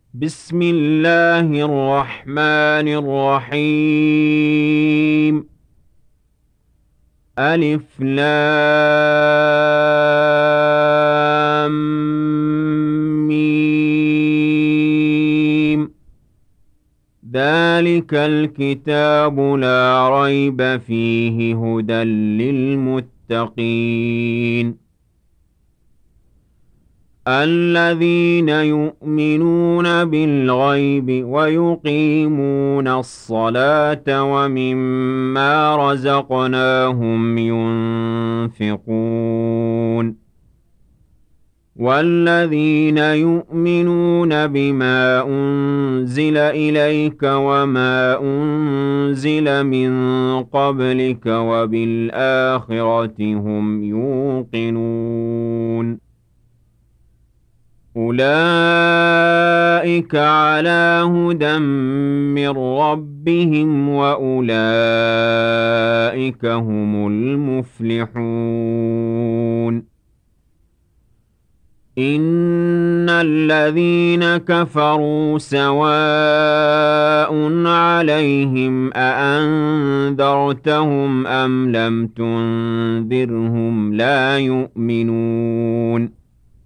بسم الله الرحمن الرحيم. ألف لام ميم. ذلك الكتاب لا ريب فيه هدى للمتقين الذين يؤمنون بالغيب ويقيمون الصلاة ومما رزقناهم ينفقون والذين يؤمنون بما أنزل إليك وما أنزل من قبلك وبالآخرة هم يوقنون أولئك على هدى من ربهم وأولئك هم المفلحون إن الذين كفروا سواء عليهم أأنذرتهم أم لم تنذرهم لا يؤمنون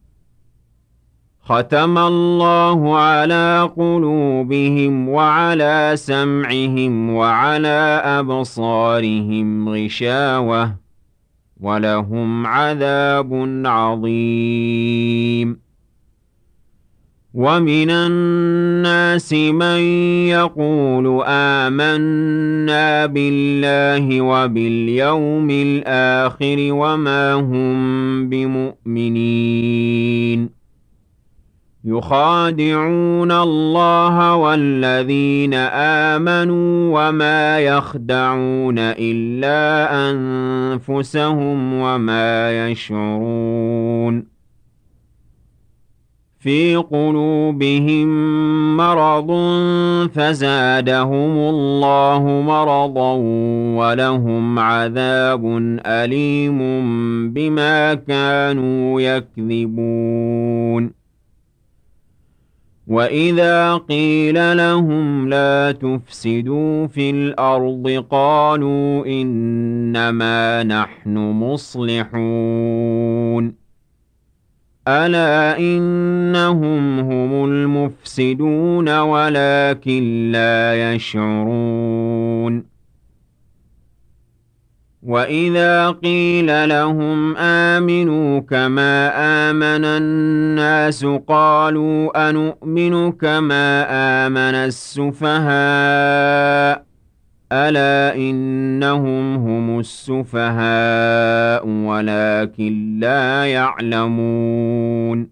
ختم الله على قلوبهم وعلى سمعهم وعلى أبصارهم غشاوة ولهم عذاب عظيم ومن الناس من يقول آمنا بالله وباليوم الآخر وما هم بمؤمنين يخادعون الله والذين آمنوا وما يخدعون إلا أنفسهم وما يشعرون في قلوبهم مرض فزادهم الله مرضا ولهم عذاب أليم بما كانوا يكذبون وإذا قيل لهم لا تفسدوا في الأرض قالوا إنما نحن مصلحون ألا إنهم هم المفسدون ولكن لا يشعرون وإذا قيل لهم آمنوا كما آمن الناس قالوا أنؤمن كما آمن السفهاء ألا إنهم هم السفهاء ولكن لا يعلمون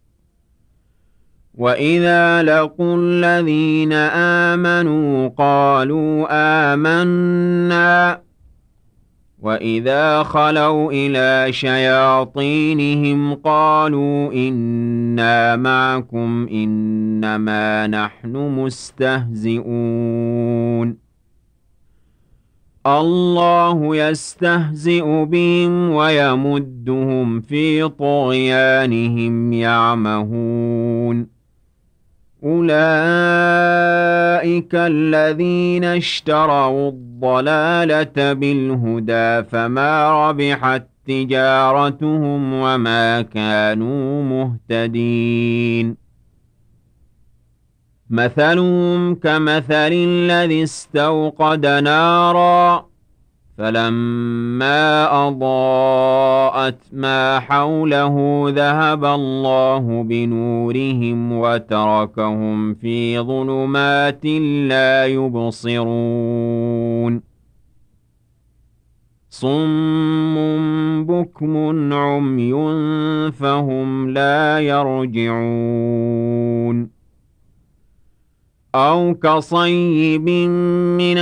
وإذا لقوا الذين آمنوا قالوا آمنا وإذا خلوا إلى شياطينهم قالوا إنا معكم إنما نحن مستهزئون الله يستهزئ بهم ويمدهم في طغيانهم يعمهون أولئك الذين اشتروا الضلالة بالهدى فما ربحت تجارتهم وما كانوا مهتدين مثلهم كمثل الذي استوقد نارا فلما أضاءت ما حوله ذهب الله بنورهم وتركهم في ظلمات لا يبصرون صم بكم عمي فهم لا يرجعون أو كصيب من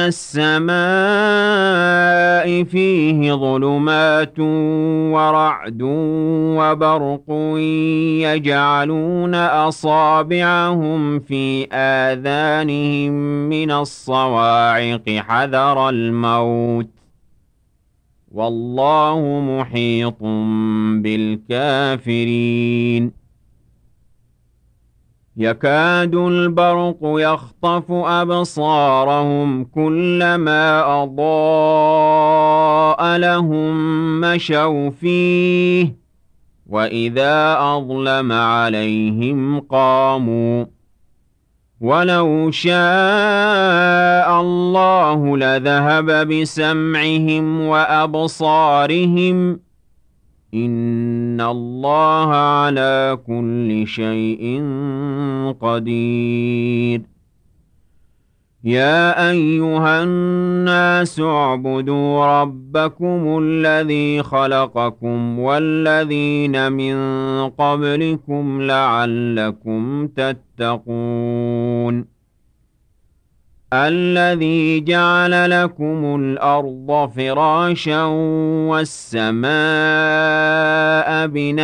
السماء فيه ظلمات ورعد وبرق يجعلون أصابعهم في آذانهم من الصواعق حذر الموت والله محيط بالكافرين يكاد البرق يخطف أبصارهم كلما أضاء لهم مشوا فيه وإذا أظلم عليهم قاموا ولو شاء الله لذهب بسمعهم وأبصارهم إن الله على كل شيء قدير يا أيها الناس اعبدوا ربكم الذي خلقكم والذين من قبلكم لعلكم تتقون الذي جعل لكم الأرض فراشا والسماء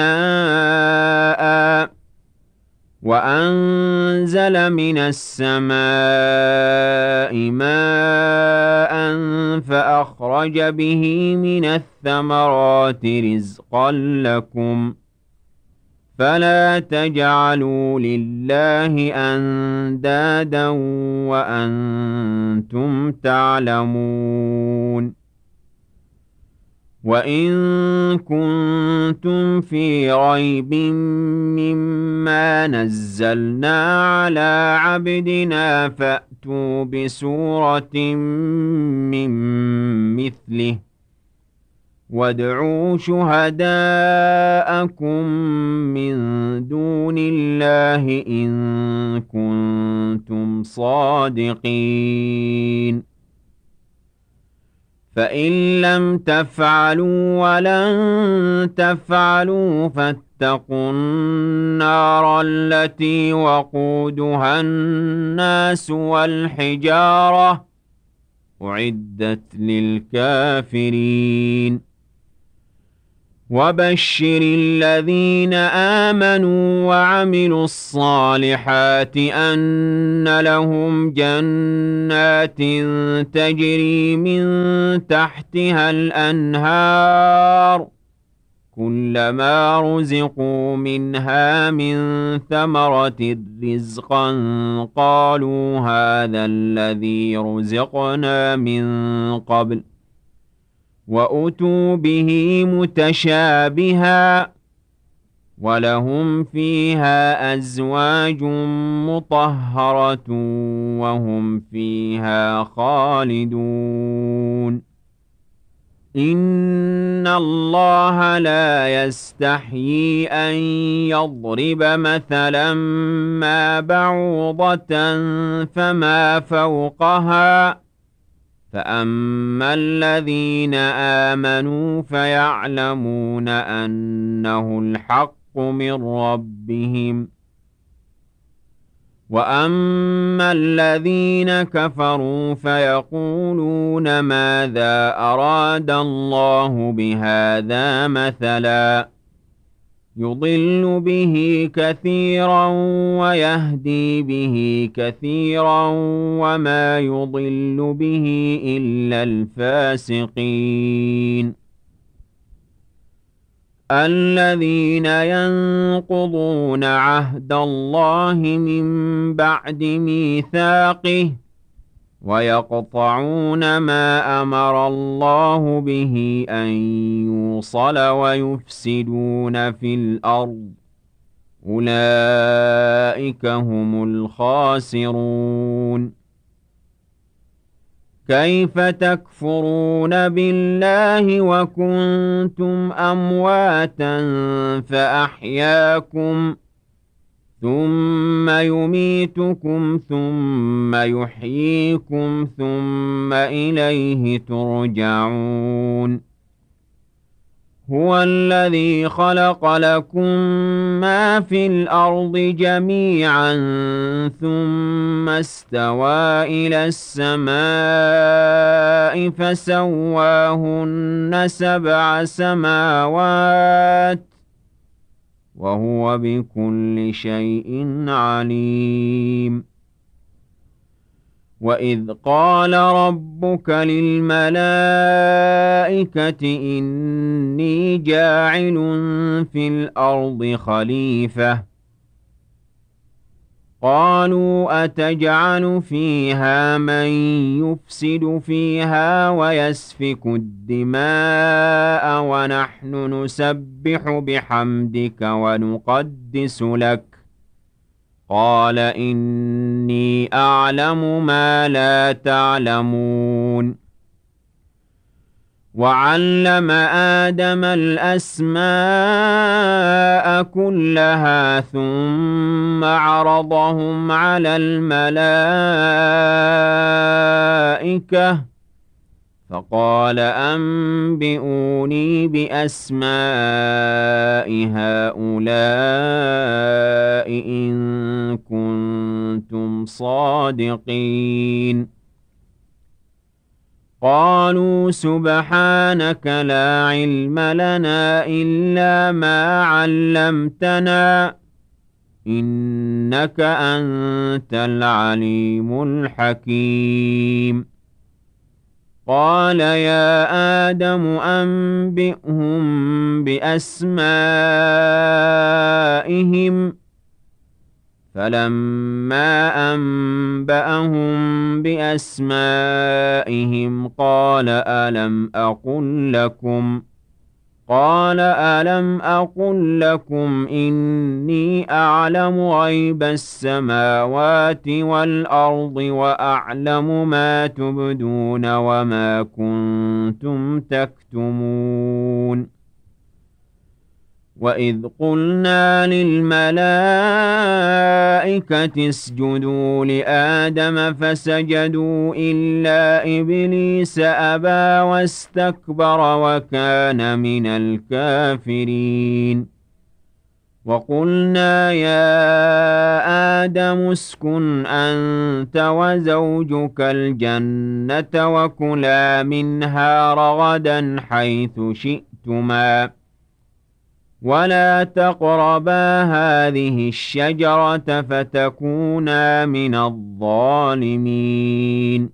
بناءً وأنزل من السماء ماء فأخرج به من الثمرات رزقا لكم فلا تجعلوا لله أندادا وأنتم تعلمون وإن كنتم في ريب مما نزلنا على عبدنا فأتوا بسورة من مثله وادعوا شهداءكم من دون الله إن كنتم صادقين فإن لم تفعلوا ولن تفعلوا فاتقوا النار التي وقودها الناس والحجارة أعدت للكافرين وبشر الذين آمنوا وعملوا الصالحات أن لهم جنات تجري من تحتها الأنهار كلما رزقوا منها من ثمرة رزقا قالوا هذا الذي رزقنا من قبل وأتوا به متشابها ولهم فيها أزواج مطهرة وهم فيها خالدون إن الله لا يستحيي أن يضرب مثلا ما بعوضة فما فوقها فأما الذين آمنوا فيعلمون أنه الحق من ربهم وأما الذين كفروا فيقولون ماذا أراد الله بهذا مثلا يضل به كثيرا ويهدي به كثيرا وما يضل به إلا الفاسقين الذين ينقضون عهد الله من بعد ميثاقه ويقطعون ما أمر الله به أن يوصل ويفسدون في الأرض أولئك هم الخاسرون كيف تكفرون بالله وكنتم أمواتا فأحياكم ثم يميتكم ثم يحييكم ثم إليه ترجعون هو الذي خلق لكم ما في الأرض جميعا ثم استوى إلى السماء فسواهن 7 سماوات وهو بكل شيء عليم وإذ قال ربك للملائكة إني جاعل في الأرض خليفة قالوا أتجعل فيها من يفسد فيها ويسفك الدماء ونحن نسبح بحمدك ونقدس لك قال إني أعلم ما لا تعلمون وعلم آدم الأسماء كلها ثم عرضهم على الملائكة فقال أنبئوني بأسماء هؤلاء إن كنتم صادقين قالوا سبحانك لا علم لنا إلا ما علمتنا إنك أنت العليم الحكيم قال يا آدم أنبئهم بأسمائهم فلما أنبأهم بأسمائهم ألم أقل لكم إني أعلم غيب السماوات والأرض وأعلم ما تبدون وما كنتم تكتمون وإذ قلنا للملائكة اسجدوا لآدم فسجدوا إلا إبليس أبى واستكبر وكان من الكافرين وقلنا يا آدم اسكن أنت وزوجك الجنة وكلا منها رغدا حيث شئتما ولا تقربا هذه الشجرة فتكونا من الظالمين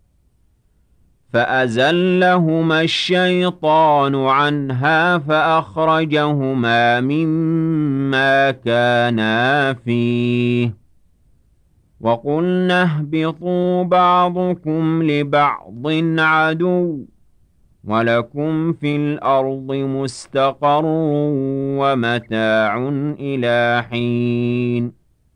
فأزلهما الشيطان عنها فأخرجهما مما كانا فيه وقلنا اهبطوا بعضكم لبعض عدو ولكم في الأرض مستقر ومتاع إلى حين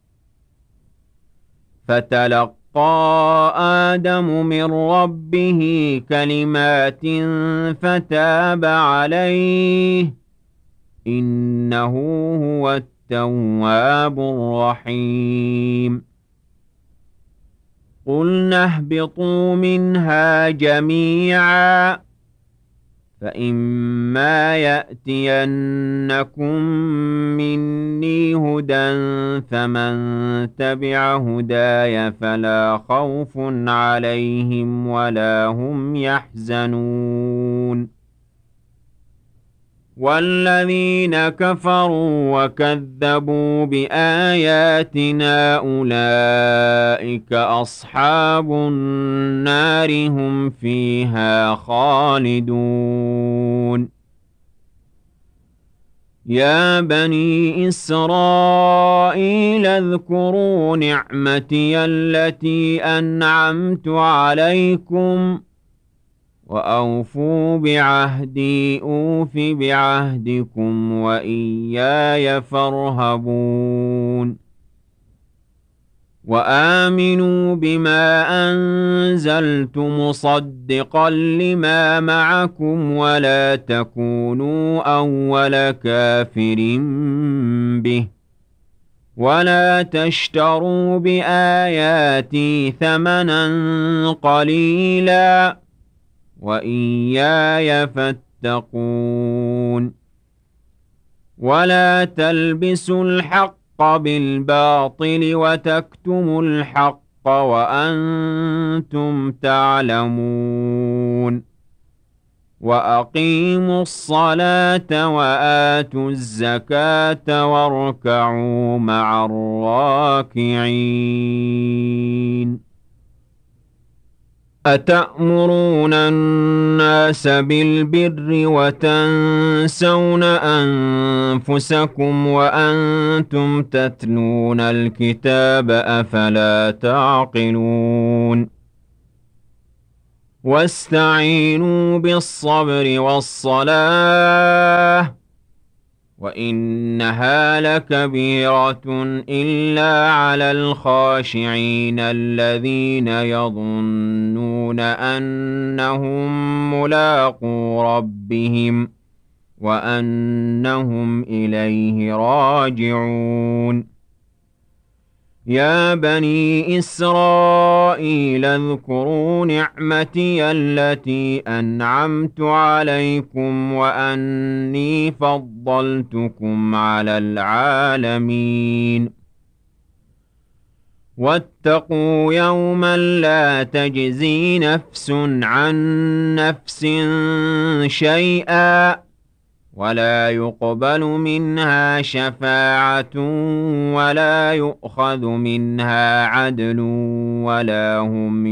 فتلقى آدم من ربه كلمات فتاب عليه إنه هو التواب الرحيم قلنا اهبطوا منها جميعا فإما يأتينكم مني هدى فمن تبع هداي فلا خوف عليهم ولا هم يحزنون والذين كفروا وكذبوا بآياتنا أولئك أصحاب النار هم فيها خالدون يا بني إسرائيل اذكروا نعمتي التي أنعمت عليكم وأوفوا بعهدي أوف بعهدكم وإياي فارهبون وآمنوا بما أنزلت مصدقا لما معكم ولا تكونوا أول كافر به ولا تشتروا بآياتي ثمنا قليلا وإياي فاتقون ولا تلبسوا الحق بالباطل وتكتموا الحق وأنتم تعلمون وأقيموا الصلاة وآتوا الزكاة واركعوا مع الراكعين أتأمرون الناس بالبر وتنسون أنفسكم وأنتم تتلون الكتاب أفلا تعقلون واستعينوا بالصبر والصلاة وإنها لكبيرة إلا على الخاشعين الذين يظنون أنهم ملاقو ربهم وأنهم إليه راجعون يا بني إسرائيل اذكروا نعمتي التي أنعمت عليكم وأني فضلتكم على العالمين واتقوا يوما لا تجزي نفس عن نفس شيئا ولا يقبل منها شفاعة ولا يؤخذ منها عدل ولا هم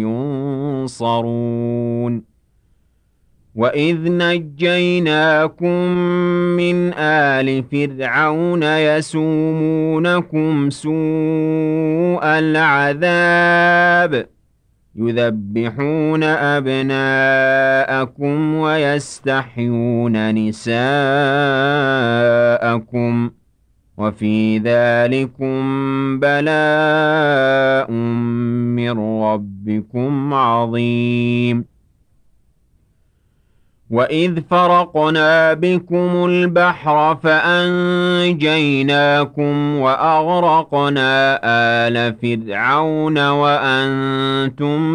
ينصرون وإذ نجيناكم من آل فرعون يسومونكم سوء العذاب يذبحون أبناءكم ويستحيون نساءكم وفي ذلكم بلاء من ربكم عظيم وإذ فرقنا بكم البحر فأنجيناكم وأغرقنا آل فرعون وأنتم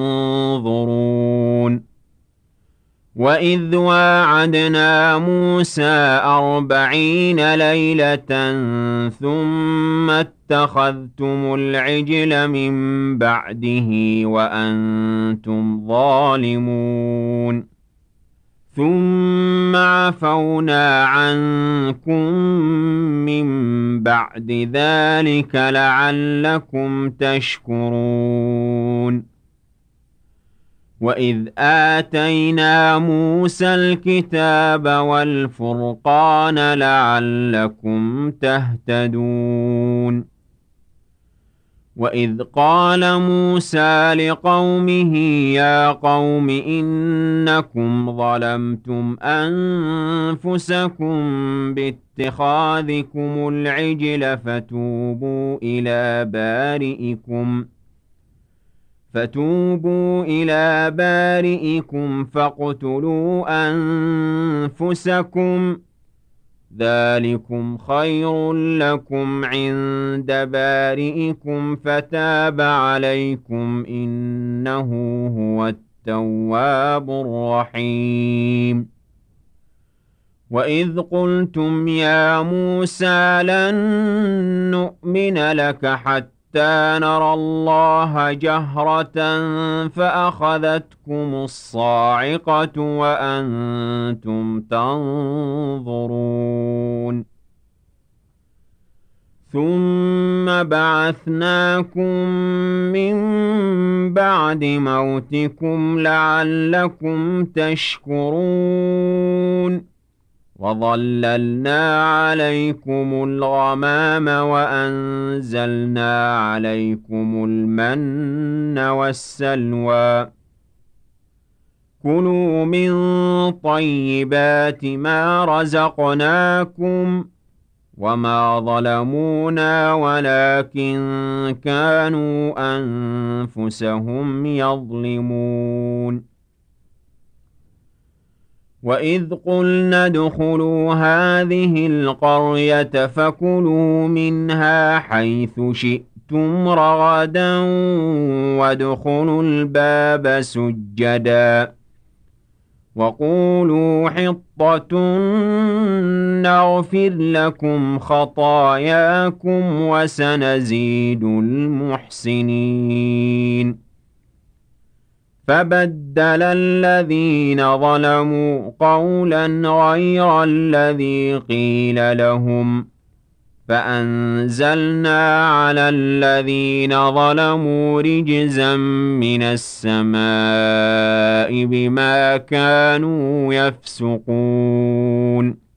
تنظرون وإذ واعدنا موسى 40 ليلة ثم اتخذتم العجل من بعده وأنتم ظالمون ثم عفونا عنكم من بعد ذلك لعلكم تشكرون وإذ آتينا موسى الكتاب والفرقان لعلكم تهتدون وإذ قال موسى لقومه يا قوم إنكم ظلمتم أنفسكم باتخاذكم العجل فتوبوا إلى بارئكم فاقتلوا أنفسكم ذلكم خير لكم عند بارئكم فتاب عليكم إنه هو التواب الرحيم وإذ قلتم يا موسى لن نؤمن لك حتى نرى الله جهرة فأخذتكم الصاعقة وأنتم تنظرون ثم بعثناكم من بعد موتكم لعلكم تشكرون وظللنا عليكم الغمام وأنزلنا عليكم المن والسلوى كلوا من طيبات ما رزقناكم وما ظلمونا ولكن كانوا أنفسهم يظلمون وإذ قلنا ادخلوا هذه القرية فكلوا منها حيث شئتم رغدا وادخلوا الباب سجدا وقولوا حطة نغفر لكم خطاياكم وسنزيد المحسنين فبدل الذين ظلموا قولا غير الذي قيل لهم فأنزلنا على الذين ظلموا رجزا من السماء بما كانوا يفسقون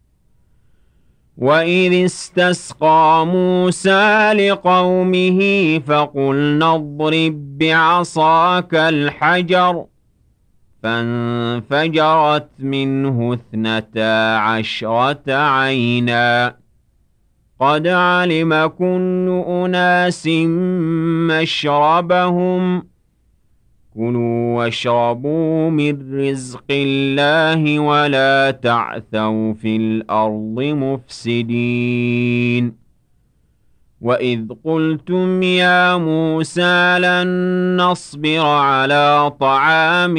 وإذ استسقى موسى لقومه فقلنا اضرب بعصاك الحجر فانفجرت منه 12 عينا قد علم كل أناس مشربهم كلوا واشربوا من رزق الله ولا تعثوا في الأرض مفسدين وإذ قلتم يا موسى لن نصبر على طعام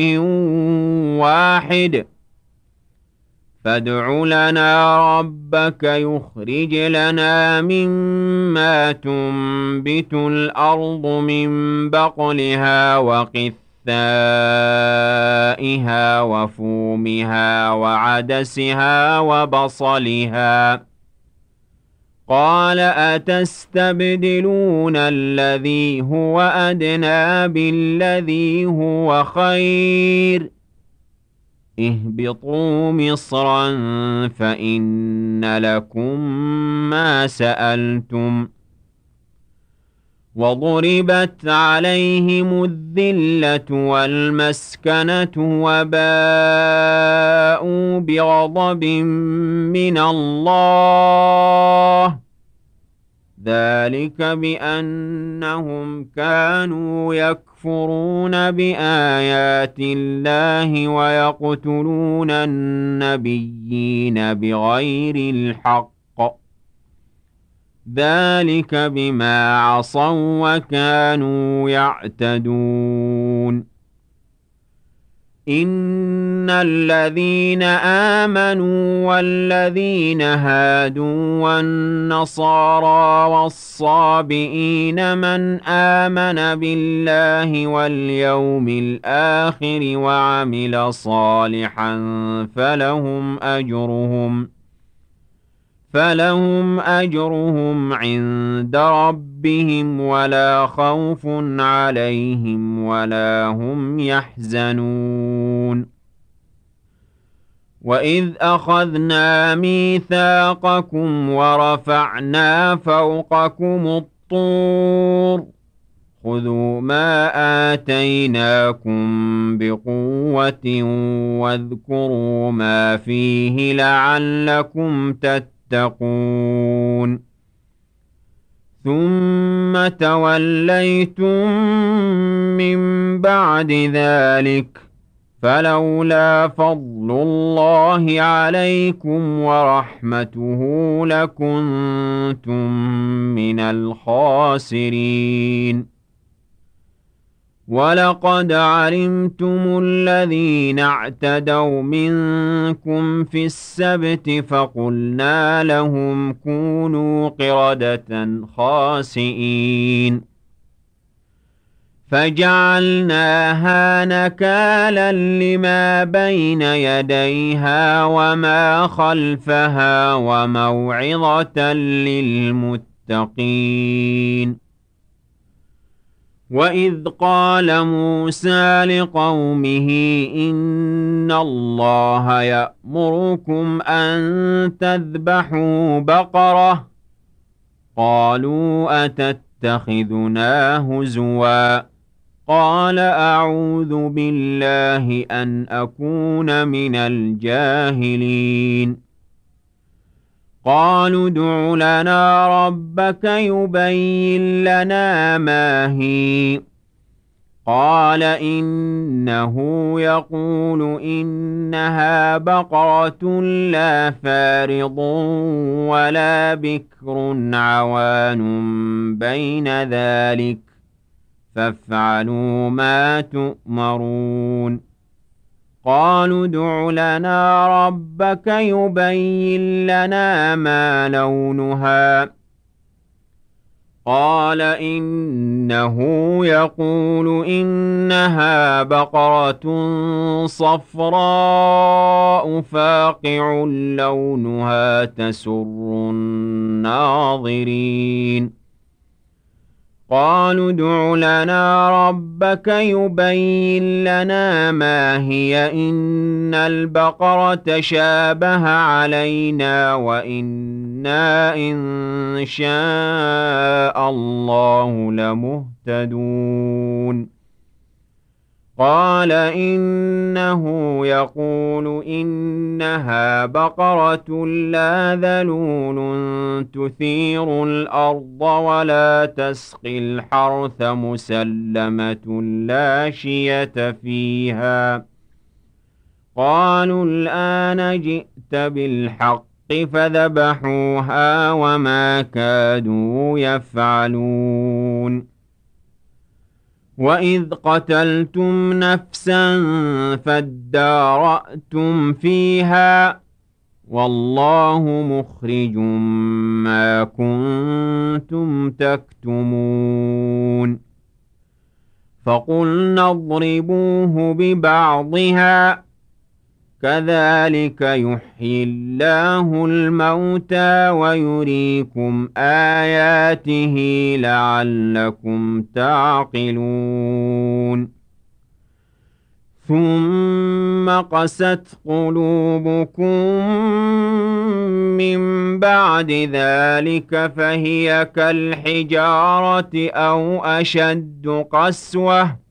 واحد فادع لنا ربك يخرج لنا مما تنبت الأرض من بقلها وقثائها وفومها وعدسها وبصلها قال أتستبدلون الذي هو أدنى بالذي هو خير اهبطوا مصرا فإن لكم ما سألتم وضربت عليهم الذلة والمسكنة وباءوا بغضب من الله ذلك بأنهم كانوا يكفرون بآيات الله ويقتلون النبيين بغير الحق ذلك بما عصوا وكانوا يعتدون إن الذين آمنوا والذين هادوا والنصارى والصابئين من آمن بالله واليوم الآخر وعمل صالحا فلهم أجرهم عند ربهم ولا خوف عليهم ولا هم يحزنون وإذ أخذنا ميثاقكم ورفعنا فوقكم الطور خذوا ما آتيناكم بقوة واذكروا ما فيه لعلكم تتقون ثم توليتم من بعد ذلك فلولا فضل الله عليكم ورحمته لكنتم من الخاسرين ولقد علمتم الذين اعتدوا منكم في السبت فقلنا لهم كونوا قردة خاسئين فجعلناها نكالا لما بين يديها وما خلفها وموعظة للمتقين وإذ قال موسى لقومه إن الله يأمركم أن تذبحوا بقرة قالوا أتتخذنا هزوا قال أعوذ بالله أن أكون من الجاهلين قالوا ادع لنا ربك يبين لنا ما هي قال إنه يقول إنها بقرة لا فارض ولا بكر عوان بين ذلك فافعلوا ما تؤمرون قالوا ادع لنا ربك يبين لنا ما لونها قال إنه يقول إنها بقرة صفراء فاقع لونها تسر الناظرين قالوا ادع لنا ربك يبين لنا ما هي إن البقرة شابه علينا وإنا إن شاء الله لمهتدون قال إنه يقول إنها بقرة لا ذلول تثير الأرض ولا تسقي الحرث مسلمة لا شية فيها قالوا الآن جئت بالحق فذبحوها وما كادوا يفعلون وَإِذْ قَتَلْتُمْ نَفْسًا فَادَّارَأْتُمْ فِيهَا وَاللَّهُ مُخْرِجٌ مَا كُنتُمْ تَكْتُمُونَ فَقُلْنَا اضْرِبُوهُ بِبَعْضِهَا كذلك يحيي الله الموتى ويريكم آياته لعلكم تعقلون ثم قست قلوبكم من بعد ذلك فهي كالحجارة أو أشد قسوة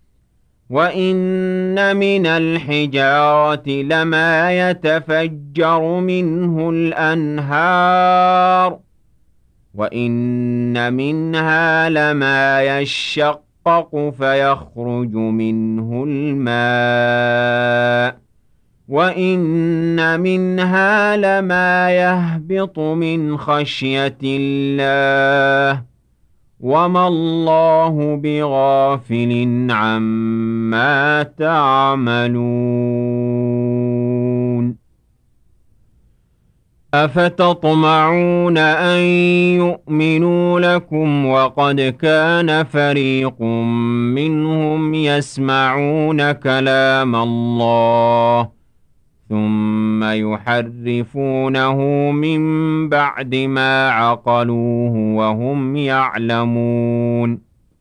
وَإِنَّ مِنَ الْحِجَارَةِ لَمَا يَتَفَجَّرُ مِنْهُ الْأَنْهَارُ وَإِنَّ مِنْهَا لَمَا يَشَّقَّقُ فَيَخْرُجُ مِنْهُ الْمَاءُ وَإِنَّ مِنْهَا لَمَا يَهْبِطُ مِنْ خَشْيَةِ اللَّهِ وَمَا اللَّهُ بِغَافِلٍ عَمَّا تَعْمَلُونَ أَفَتَطْمَعُونَ أَن يُؤْمِنُوا لَكُمْ وَقَدْ كَانَ فَرِيقٌ مِّنْهُمْ يَسْمَعُونَ كَلَامَ اللَّهِ ثُمَّ يُحَرِّفُونَهُ مِن بَعْدِ مَا عَقَلُوهُ وَهُمْ يَعْلَمُونَ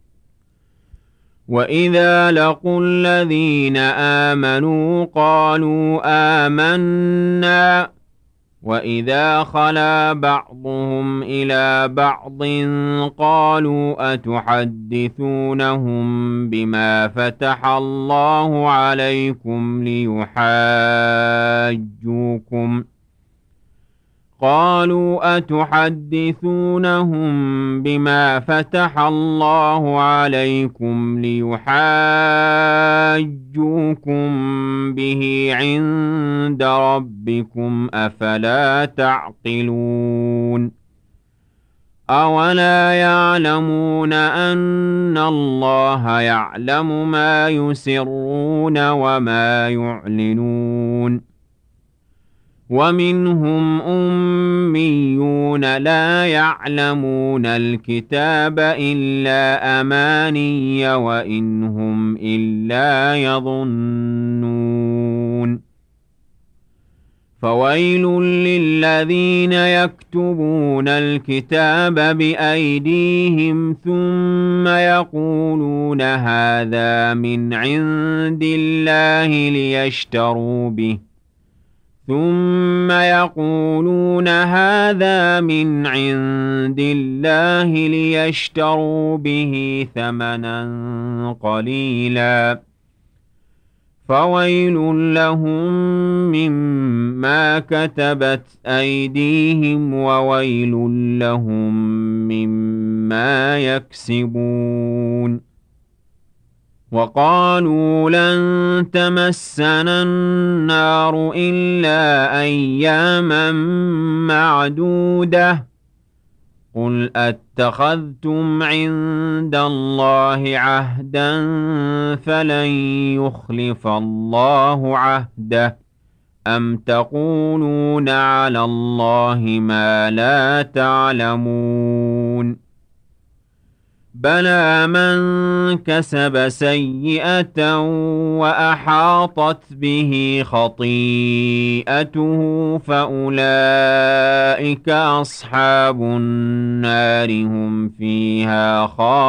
وَإِذَا لَقُوا الَّذِينَ آمَنُوا قَالُوا آمَنَّا وَإِذَا خَلَا بَعْضُهُمْ إِلَى بَعْضٍ قَالُوا أَتُحَدِّثُونَهُم بِمَا فَتَحَ اللَّهُ عَلَيْكُمْ لِيُحَاجُّوكُم بِهِ عِندَ رَبِّكُمْ ۚ أَفَلَا تَعْقِلُونَ أَوَلَا يَعْلَمُونَ أَنَّ اللَّهَ يَعْلَمُ مَا يُسِرُّونَ وَمَا يُعْلِنُونَ وَمِنْهُمْ أُمِّيُّونَ لَا يَعْلَمُونَ الْكِتَابَ إِلَّا أَمَانِيَّ وَإِنْ هُمْ إِلَّا يَظُنُّونَ فَوَيْلٌ لِّلَّذِينَ يَكْتُبُونَ الْكِتَابَ بِأَيْدِيهِمْ ثُمَّ يَقُولُونَ هَٰذَا مِنْ عِندِ اللَّهِ لِيَشْتَرُوا بِهِ ثَمَنًا قَلِيلًا فَوَيْلٌ لَّهُم مِّمَّا كَتَبَتْ أَيْدِيهِمْ وَوَيْلٌ لَّهُم مِّمَّا يَكْسِبُونَ وَقَالُوا لَن تَمَسَّنَا النَّارُ إِلَّا أَيَّامًا مَّعْدُودَةً قُلْ أَتَّخَذْتُمْ عِندَ اللَّهِ عَهْدًا فَلَن يُخْلِفَ اللَّهُ عَهْدَهُ أَمْ تَقُولُونَ عَلَى اللَّهِ مَا لَا تَعْلَمُونَ بلى من كسب سيئة وأحاطت به خطيئته فأولئك أصحاب النار هم فيها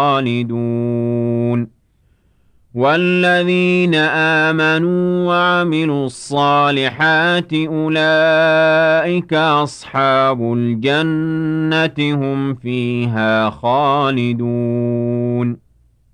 خالدون والذين آمنوا وعملوا الصالحات أولئك أصحاب الجنة هم فيها خالدون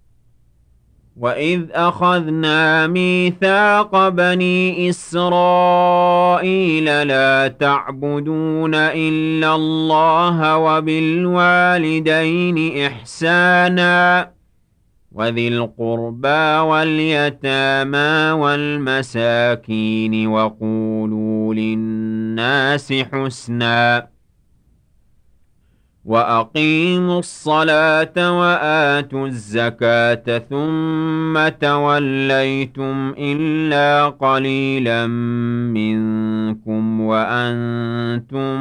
وإذ أخذنا ميثاق بني إسرائيل لا تعبدون إلا الله وبالوالدين إحساناً وذي القربى واليتامى والمساكين وقولوا للناس حسنا وأقيموا الصلاة وآتوا الزكاة ثم توليتم إلا قليلا منكم وأنتم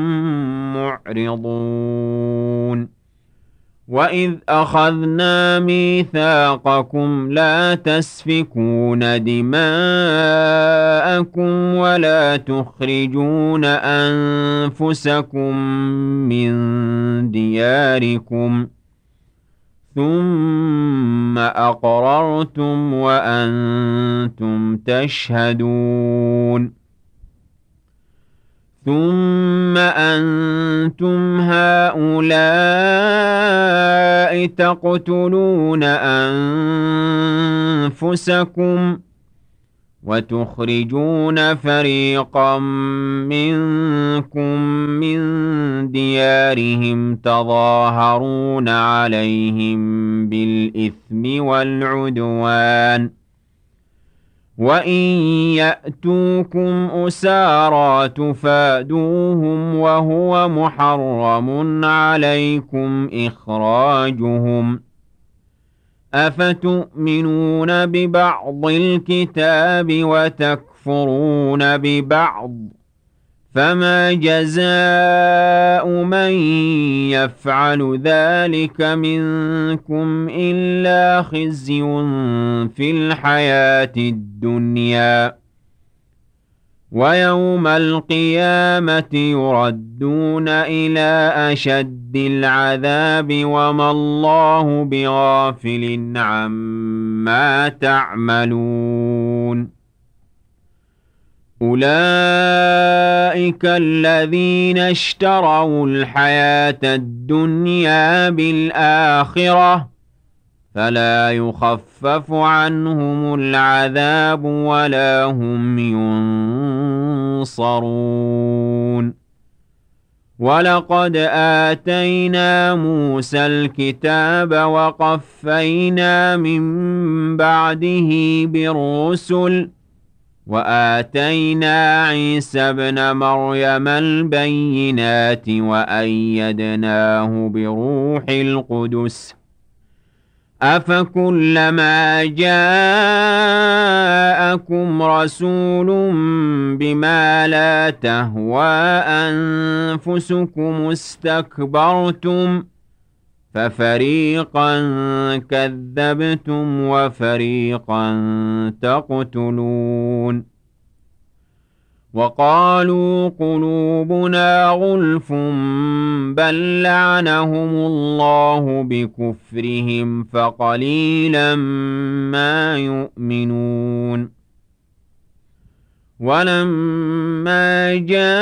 معرضون وإذ أخذنا ميثاقكم لا تسفكون دماءكم ولا تخرجون أنفسكم من دياركم ثم أقررتم وأنتم تشهدون ثم أنتم هؤلاء تقتلون أنفسكم وتخرجون فريقا منكم من ديارهم تظاهرون عليهم بالإثم والعدوان وإن يأتوكم أسارى تفادوهم وهو محرم عليكم إخراجهم أفتؤمنون ببعض الكتاب وتكفرون ببعض فما جزاء من يفعل ذلك منكم إلا خزي في الحياة الدنيا ويوم القيامة يردون إلى أشد العذاب وما الله بغافل عما تعملون أولئك الذين اشتروا الحياة الدنيا بالآخرة فلا يخفف عنهم العذاب ولا هم ينصرون ولقد آتينا موسى الكتاب وقفينا من بعده بالرسل وآتينا عيسى ابن مريم البينات وأيدناه بروح القدس أفكلما جاءكم رسول بما لا تهوى أنفسكم استكبرتم ففريقا كذبتم وفريقا تقتلون وقالوا قلوبنا غلف بل لعنهم الله بكفرهم فقليلا ما يؤمنون ولما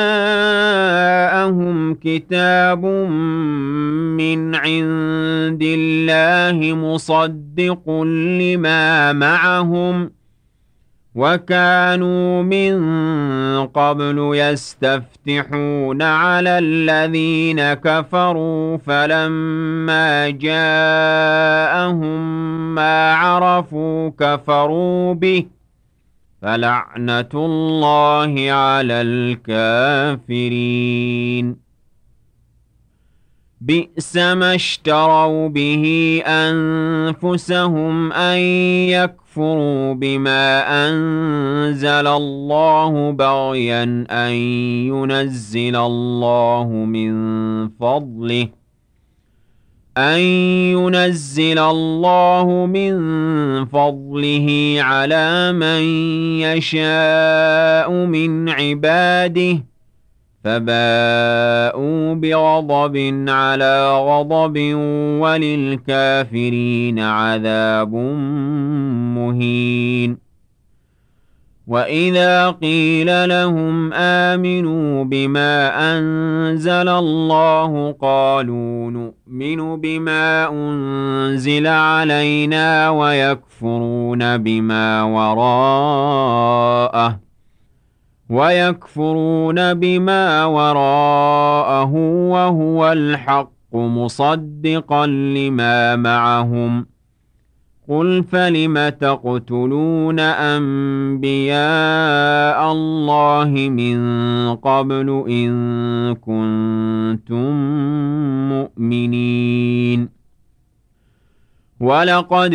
جاءهم كتاب من عند الله مصدق لما معهم وكانوا من قبل يستفتحون على الذين كفروا فلما جاءهم ما عرفوا كفروا به فلعنة الله على الكافرين بئس ما اشتروا به أنفسهم أن يكفروا بما أنزل الله بغيا أن ينزل الله من فضله أن ينزل الله من فضله على من يشاء من عباده فباءوا بغضب على غضب وللكافرين عذاب مهين وإذا قيل لهم آمنوا بما أنزل الله قالوا نؤمن بما أنزل علينا ويكفرون بما وراءه وهو الحق مصدقا لما معهم قل فلم تقتلون أنبياء الله من قبل إن كنتم مؤمنين ولقد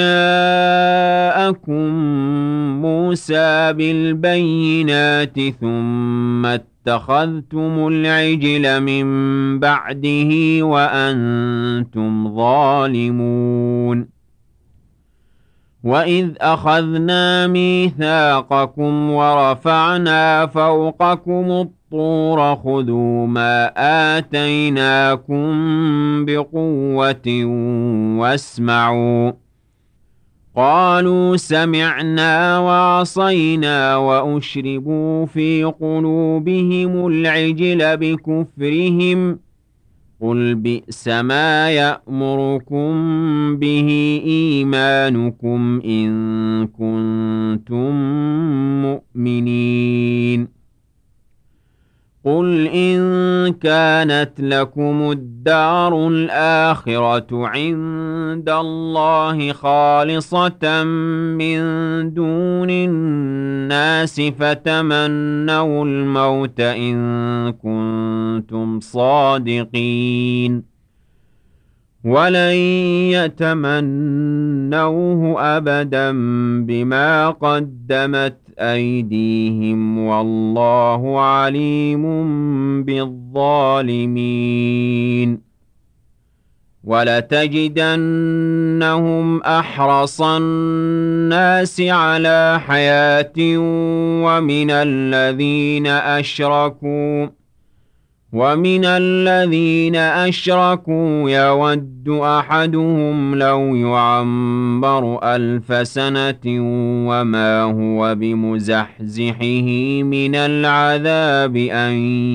جاءكم موسى بالبينات ثم اتخذتم العجل من بعده وأنتم ظالمون وإذ أخذنا ميثاقكم ورفعنا فوقكم الطور خذوا ما آتيناكم بقوة واسمعوا قالوا سمعنا وعصينا وأشربوا في قلوبهم العجل بكفرهم قل بئس ما يأمركم به إيمانكم إن كنتم مؤمنين قل إن كانت لكم الدار الآخرة عند الله خالصة من دون الناس فتمنوا الموت إن كنتم صادقين ولن يتمنوه أبدا بما قدمت أيديهم والله عليم بالظالمين ولتجدنهم أحرص الناس على حياة ومن الذين أشركوا يود أحدهم لو يعمر 1000 سنة وما هو بمزحزحه من العذاب أن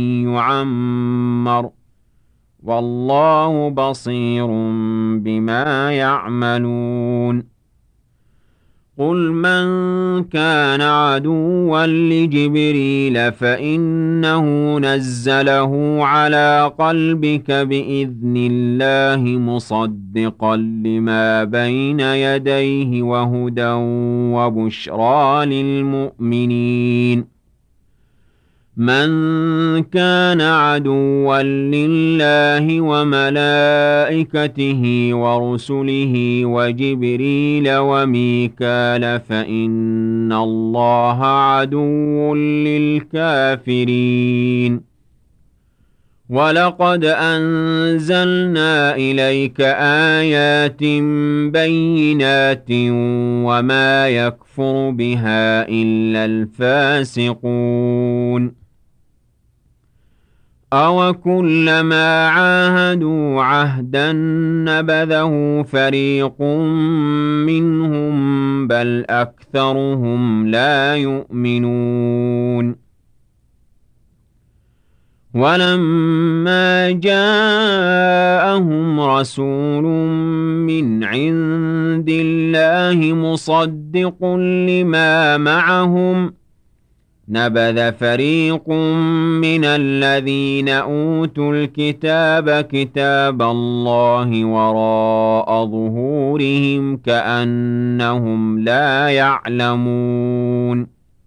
يعمر والله بصير بما يعملون قل من كان عدوا لجبريل فإنه نزله على قلبك بإذن الله مصدقا لما بين يديه وهدى وبشرى للمؤمنين من كان عدوا لله وملائكته ورسله وجبريل وميكال فإن الله عدو للكافرين ولقد أنزلنا إليك آيات بينات وما يكفر بها إلا الفاسقون أَوَكُلَّمَا عَاهَدُوا عَهْدًا نَّبَذَهُ فَرِيقٌ مِّنْهُم بَلْ أَكْثَرُهُمْ لَا يُؤْمِنُونَ وَلَمَّا جَاءَهُمْ رَسُولٌ مِّنْ عِندِ اللَّهِ مُصَدِّقٌ لِّمَا مَعَهُمْ نبذ فريق من الذين أوتوا الكتاب كتاب الله وراء ظهورهم كأنهم لا يعلمون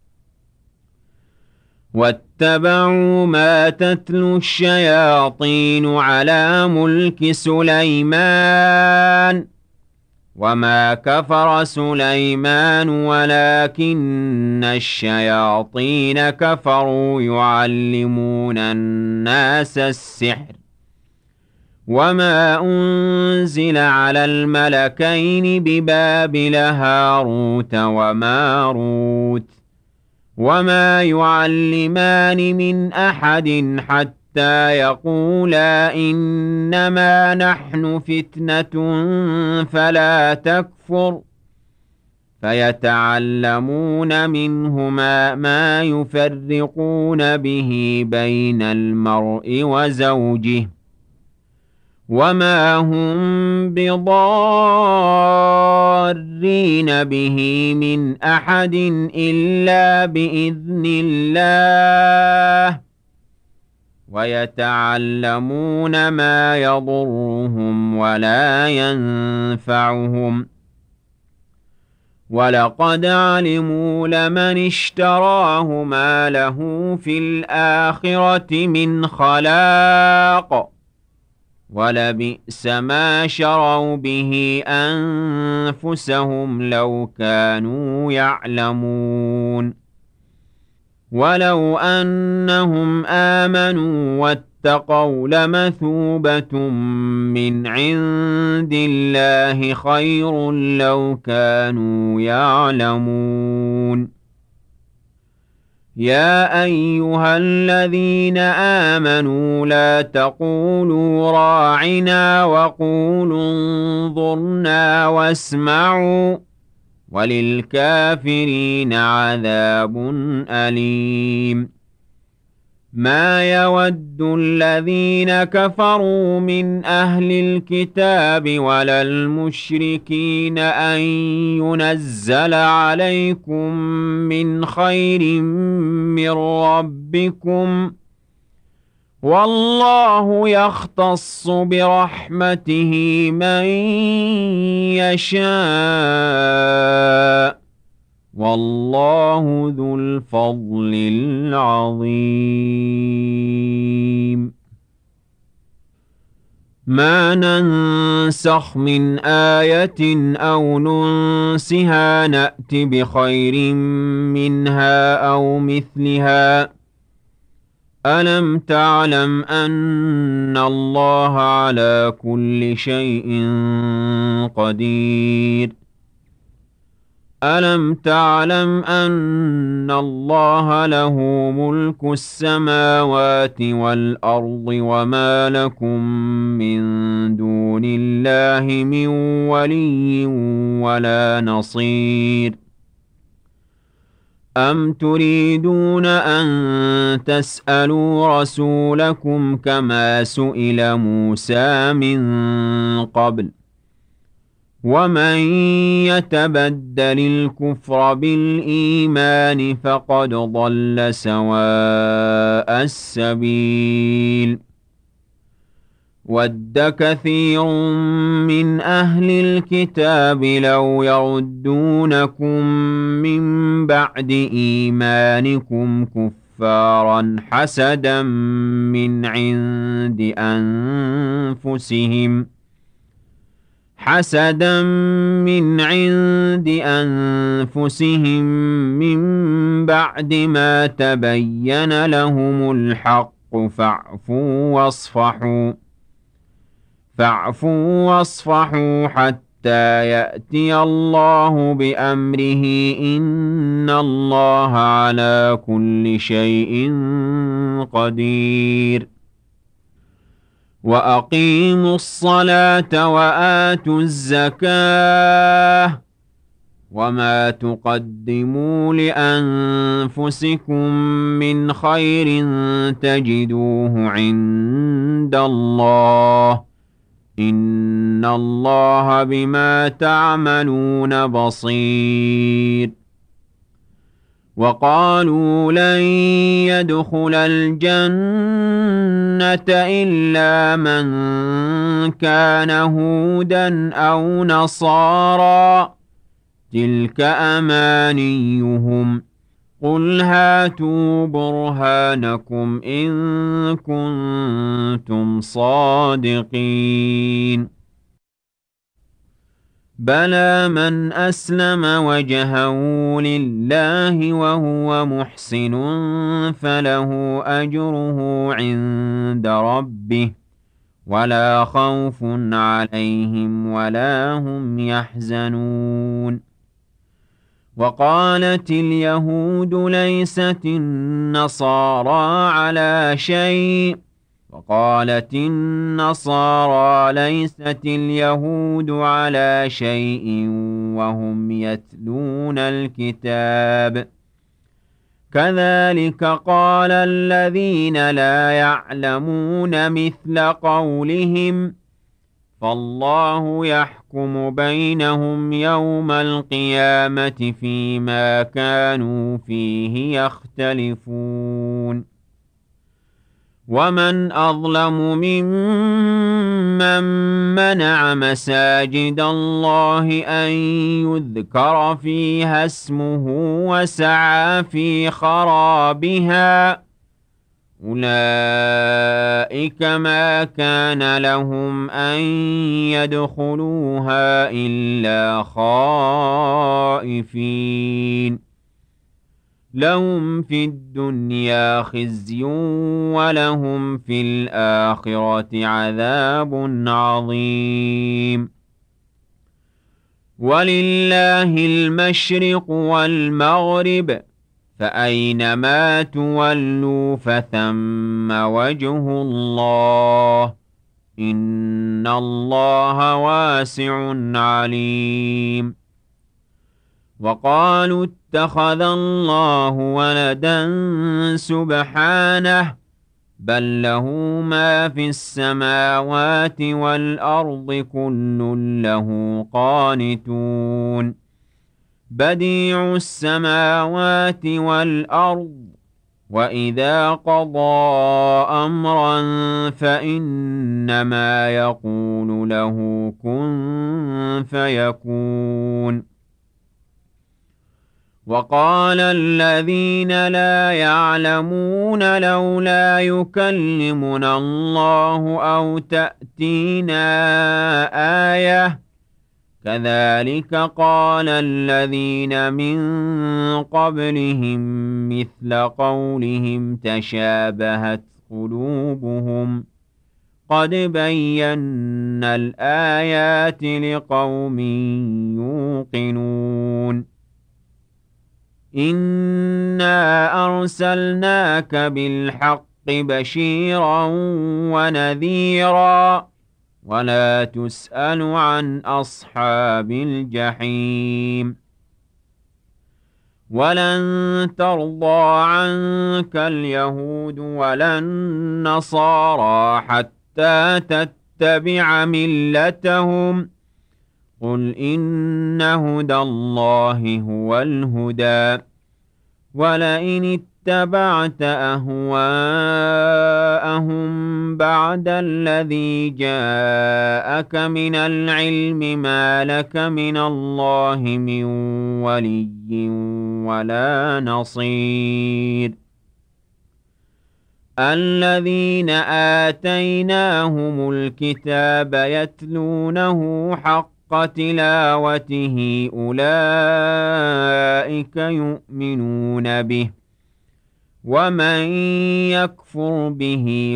واتبعوا ما تتلو الشياطين على ملك سليمان وما كفر سليمان ولكن الشياطين كفروا يعلمون الناس السحر وما أنزل على الملكين ببابل هاروت وماروت وما يعلمان من أحد حتى يقولا إنما نحن فتنة فلا تكفر فيتعلمون منهما ما يفرقون به بين المرء وزوجه وما هم بضارين به من أحد إلا بإذن الله ويتعلمون ما يضرهم ولا ينفعهم ولقد علموا لمن اشتراه ما له في الآخرة من خلاق ولبئس ما شروا به أنفسهم لو كانوا يعلمون ولو أنهم آمنوا واتقوا لمثوبة من عند الله خير لو كانوا يعلمون يا أيها الذين آمنوا لا تقولوا راعنا وقولوا انظرنا واسمعوا وللكافرين عذاب أليم ما يود الذين كفروا من أهل الكتاب ولا المشركين أن ينزل عليكم من خير من ربكم والله يختص برحمته من يشاء والله ذو الفضل العظيم ما ننسخ من آية أو ننسها نأت بخير منها أو مثلها ألم تعلم أن الله على كل شيء قدير ألم تعلم أن الله له ملك السماوات والأرض وما لكم من دون الله من ولي ولا نصير أم تريدون أن تسألوا رسولكم كما سئل موسى من قبل ومن يتبدل الكفر بالإيمان فقد ضل سواء السبيل ود كثير من أهل الكتاب لو يردونكم من بعد إيمانكم كفارا حسدا من عند أنفسهم من بعد ما تبين لهم الحق فاعفوا واصفحوا حتى يأتي الله بأمره إن الله على كل شيء قدير وأقيموا الصلاة وآتوا الزكاة وما تقدموا لأنفسكم من خير تجدوه عند الله إن الله بما تعملون بصير وقالوا لن يدخل الجنة إلا من كان هودا أو نصارى تلك أمانيهم قل هاتوا برهانكم إن كنتم صادقين بلى من أسلم وجهه لله وهو محسن فله أجره عند ربه ولا خوف عليهم ولا هم يحزنون. وقالت اليهود ليست النصارى على شيء وقالت النصارى ليست اليهود على شيء وهم يتلون الكتاب كذلك قال الذين لا يعلمون مثل قولهم فالله يحكم بينهم يوم القيامة فيما كانوا فيه يختلفون. ومن أظلم ممن منع مساجد الله أن يذكر فيها اسمه وسعى في خرابها أولئك ما كان لهم أن يدخلوها إلا خائفين لهم في الدنيا خزي ولهم في الآخرة عذاب عظيم. ولله المشرق والمغرب فأينما تولوا فثم وجه الله إن الله واسع عليم. وقالوا اتخذ الله ولدا سبحانه بل له ما في السماوات والأرض كل له قانتون بديع السماوات والأرض وإذا قضى أمرا فإنما يقول له كن فيكون. وقال الذين لا يعلمون لولا يكلمنا الله أو تأتينا آية كذلك قال الذين من قبلهم مثل قولهم تشابهت قلوبهم قد بينا الآيات لقوم يوقنون. إنا أرسلناك بالحق بشيرا ونذيرا ولا تسأل عن أصحاب الجحيم. ولن ترضى عنك اليهود ولا النصارى حتى تتبع ملتهم قل إن هدى الله هو الهدى ولئن اتبعت أهواءهم بعد الذي جاءك من العلم ما لك من الله من ولي ولا نصير. الذين آتيناهم الكتاب يتلونه حق تلاوته أولئك يؤمنون به ومن يكفر به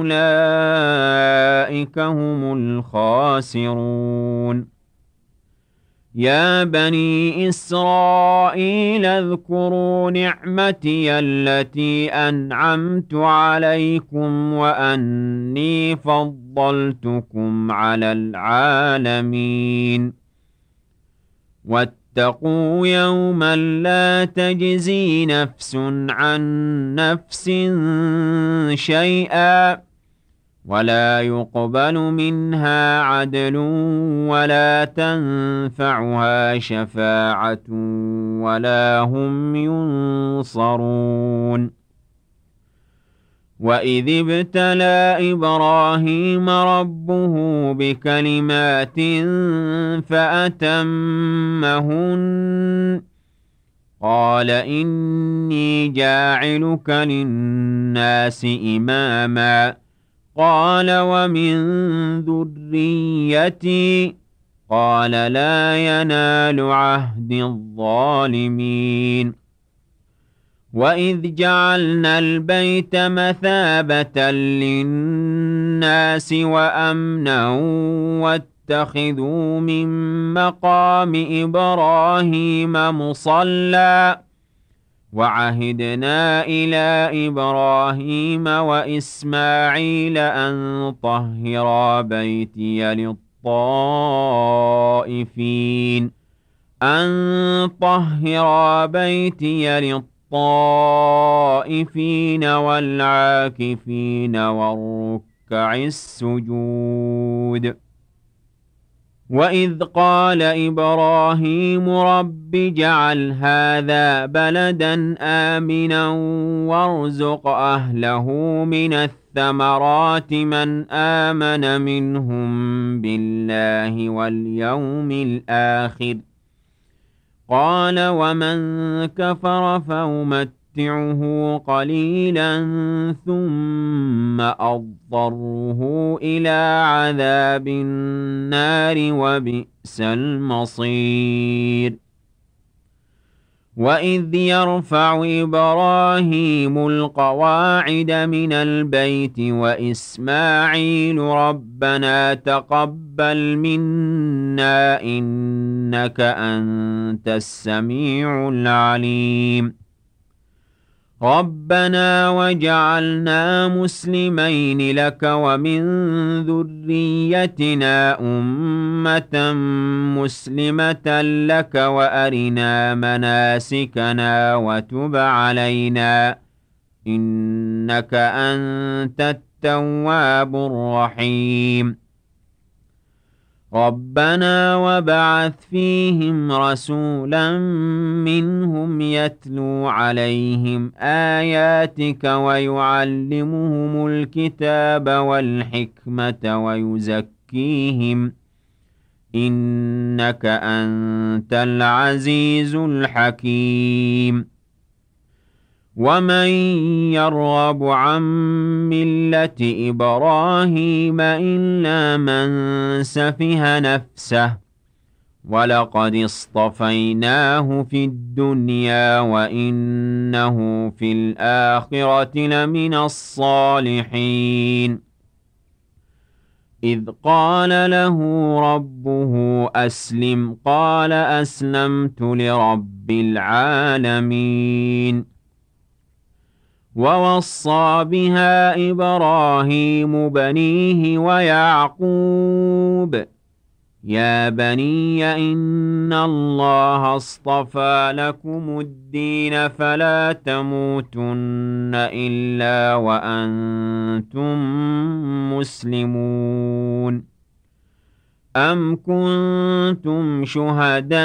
فأولئك هم الخاسرون. يا بني إسرائيل اذكروا نعمتي التي أنعمت عليكم وأني فضلتكم على العالمين. واتقوا يوما لا تجزي نفس عن نفس شيئا ولا يقبل منها عدل ولا تنفعها شفاعة ولا هم ينصرون. وإذ ابتلى إبراهيم ربه بكلمات فأتمهن قال إني جاعلك للناس إماما قال ومن ذريتي قال لا ينال عهد الظالمين. وإذ جعلنا البيت مثابة للناس الناس وأمنا واتخذوا من مقام إبراهيم مصلى وعهدنا إلى إبراهيم وإسماعيل أن طهرا بيتي للطائفين والعاكفين والركع السجود. وإذ قال إبراهيم رب اجعل هذا بلدا آمنا وارزق أهله من الثمرات من آمن منهم بالله واليوم الآخر قال ومن كفر فأمتعه قليلا ثم أضطره إلى عذاب النار وبئس المصير. وإذ يرفع إبراهيم القواعد من البيت وإسماعيل ربنا تقبل منا إنك أنت السميع العليم ربنا وجعلنا مسلمين لك ومن ذريتنا أمة مسلمة لك وأرنا مناسكنا وتب علينا إنك أنت التواب الرحيم ربنا وابعث فيهم رسولا منهم يتلو عليهم آياتك ويعلمهم الكتاب والحكمة ويزكيهم إنك أنت العزيز الحكيم. ومن يرغب عن ملة إبراهيم إلا من سفه نفسه ولقد اصطفيناه في الدنيا وإنه في الآخرة لمن الصالحين. إذ قال له ربه أسلم قال أسلمت لرب العالمين. ووصى بها إبراهيم بنيه ويعقوب يا بني إن الله اصطفى لكم الدين فلا تموتن إلا وأنتم مسلمون. أم كنتم شهداء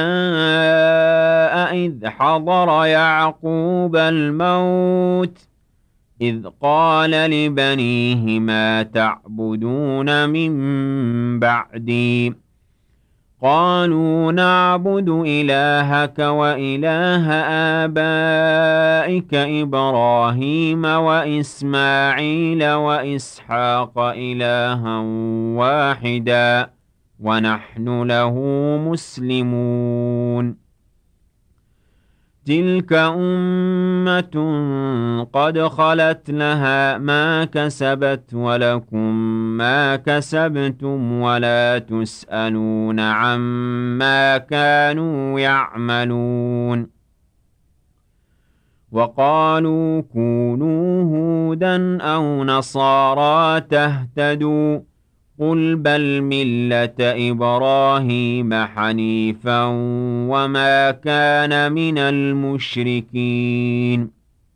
إذ حضر يعقوب الموت إذ قال لبنيه ما تعبدون من بعدي قالوا نعبد إلهك وإله آبائك إبراهيم وإسماعيل وإسحاق إلها واحدا ونحن له مسلمون. تلك أمة قد خلت لها ما كسبت ولكم ما كسبتم ولا تسألون عما كانوا يعملون. وقالوا كونوا هودا أو نصارى تهتدوا قل بل ملة إبراهيم حنيفا وما كان من المشركين.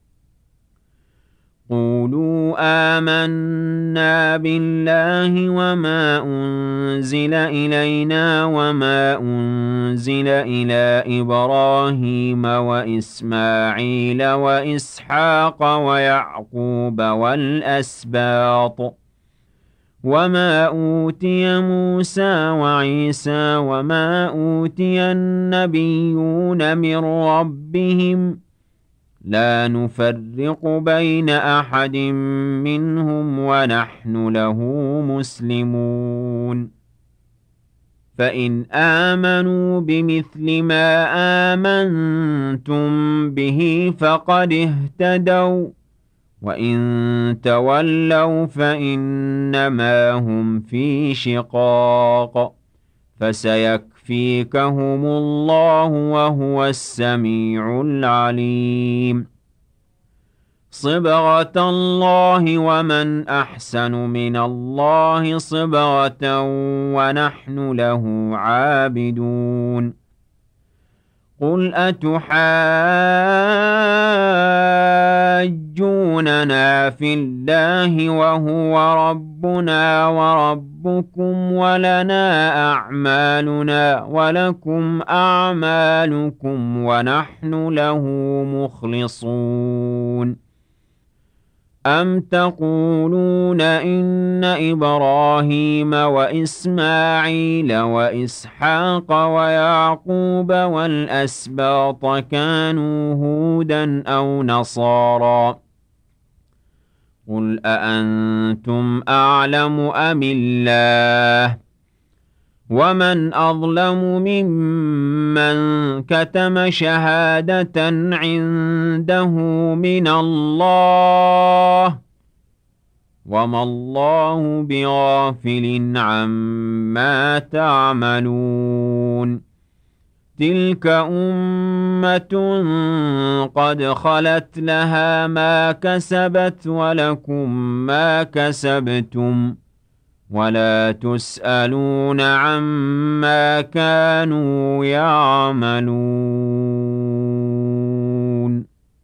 قولوا آمنا بالله وما أنزل إلينا وما أنزل إلى إبراهيم وإسماعيل وإسحاق ويعقوب والأسباط وما أوتي موسى وعيسى وما أوتي النبيون من ربهم لا نفرق بين أحد منهم ونحن له مسلمون. فإن آمنوا بمثل ما آمنتم به فقد اهتدوا وإن تولوا فإنما هم في شقاق فسيكفيكهم الله وهو السميع العليم صبغة الله ومن أحسن من الله صبغة ونحن له عابدون قل أتحاجوننا في الله وهو ربنا وربكم ولنا أعمالنا ولكم أعمالكم ونحن له مخلصون أم تقولون إن إبراهيم وإسماعيل وإسحاق ويعقوب والأسباط كانوا هودا أو نصارى قل أأنتم أعلم أم الله ومن أظلم ممن كتم شهادة عنده من الله وما الله بغافل عما تعملون تلك أمة قد خلت لها ما كسبت ولكم ما كسبتم ولا تسألون عما كانوا يعملون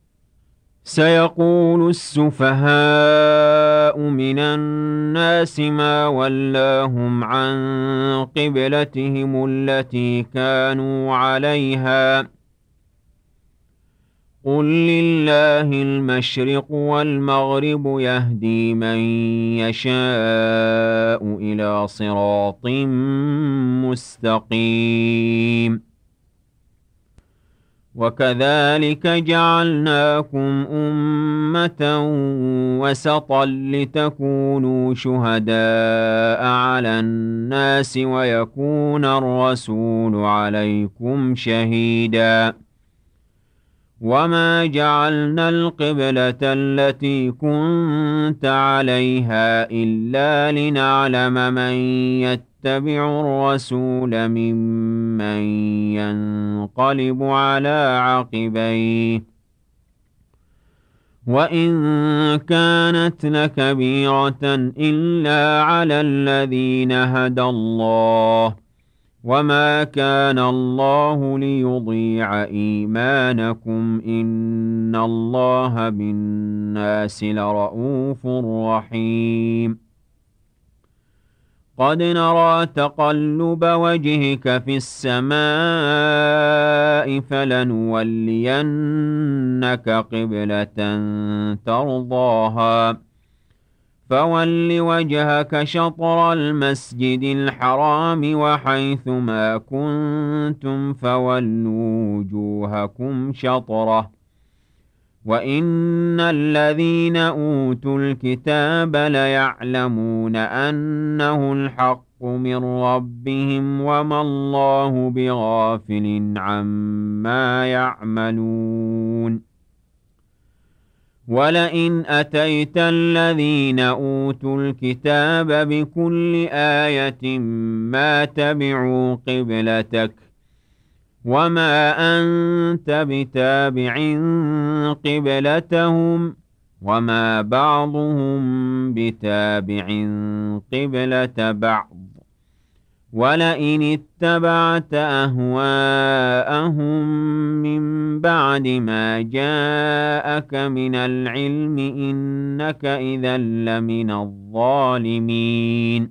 سيقول السفهاء من الناس ما ولاهم عن قبلتهم التي كانوا عليها قل لله المشرق والمغرب يهدي من يشاء إلى صراط مستقيم وكذلك جعلناكم أمة وسطا لتكونوا شهداء على الناس ويكون الرسول عليكم شهيداً وما جعلنا القبلة التي كنت عليها إلا لنعلم من يتبع الرسول ممن ينقلب على عقبيه وإن كانت لكبيرة إلا على الذين هدى الله وما كان الله ليضيع إيمانكم إن الله بالناس لرءوف رحيم قد نرى تقلب وجهك في السماء فلنولينك قبلة ترضاها فول وجهك شطر المسجد الحرام وحيث ما كنتم فولوا وجوهكم شطره وإن الذين أوتوا الكتاب ليعلمون أنه الحق من ربهم وما الله بغافل عما يعملون ولئن أتيت الذين أوتوا الكتاب بكل آية ما تبعوا قبلتك وما أنت بتابع قبلتهم وما بعضهم بتابع قبلة بعض ولئن اتبعت أهواءهم من بعد ما جاءك من العلم إنك إذا لمن الظالمين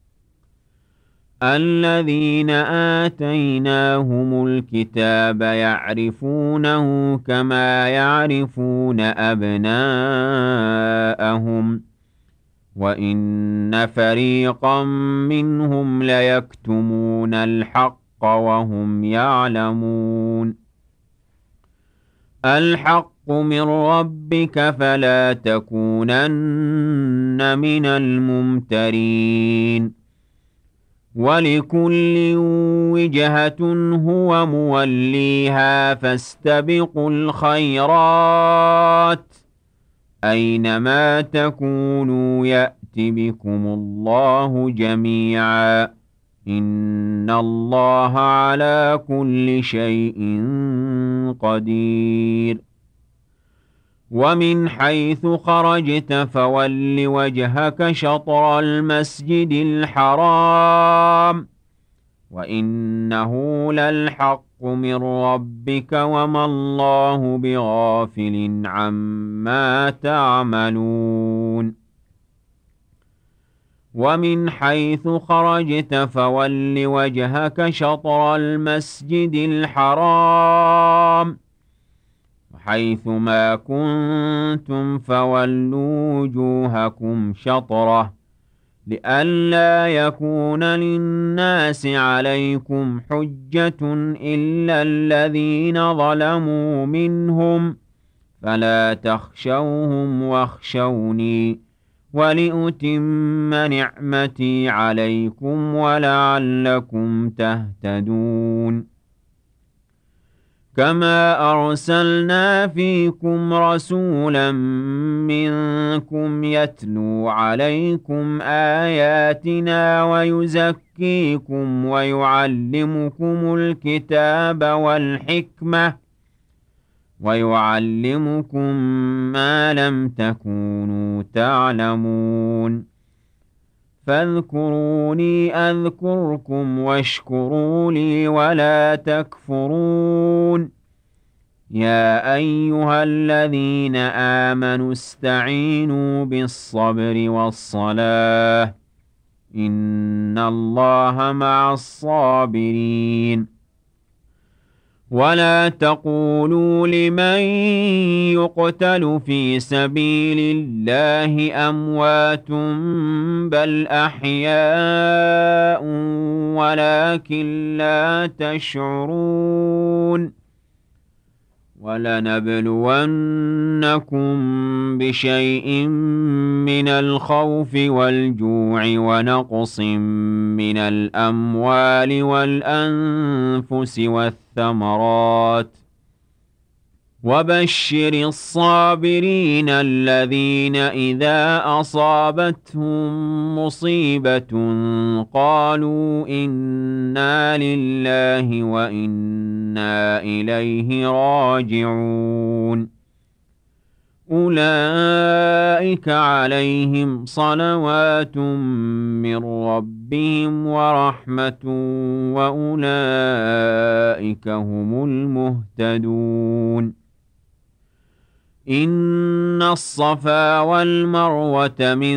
الذين آتيناهم الكتاب يعرفونه كما يعرفون أبناءهم وإن فريقا منهم ليكتمون الحق وهم يعلمون الحق من ربك فلا تكونن من الممترين ولكل وجهة هو موليها فاستبقوا الخيرات أينما تكونوا يأت بكم الله جميعا إن الله على كل شيء قدير ومن حيث خرجت فول وجهك شطر المسجد الحرام وإنه للحق من ربك وما الله بغافل عما تعملون ومن حيث خرجت فول وجهك شطر المسجد الحرام حيث ما كنتم فولوا وجوهكم شطره لئلا يكون للناس عليكم حجة إلا الذين ظلموا منهم فلا تخشوهم واخشوني ولأتم نعمتي عليكم ولعلكم تهتدون كما أرسلنا فيكم رسولا منكم يتلو عليكم آياتنا ويزكيكم ويعلمكم الكتاب والحكمة ويعلمكم ما لم تكونوا تعلمون فاذكروني أذكركم واشكروا لي ولا تكفرون يا أيها الذين آمنوا استعينوا بالصبر والصلاة إن الله مع الصابرين ولا تقولوا لمن يقتل في سبيل الله أموات بل أحياء ولكن لا تشعرون ولنبلونكم بشيء من الخوف والجوع ونقص من الأموال والأنفس والثمرات وبشر الصابرين الذين إذا أصابتهم مصيبة قالوا إنا لله وإنا إليه راجعون أولئك عليهم صلوات من ربهم ورحمة وأولئك هم المهتدون إن الصفا والمروة من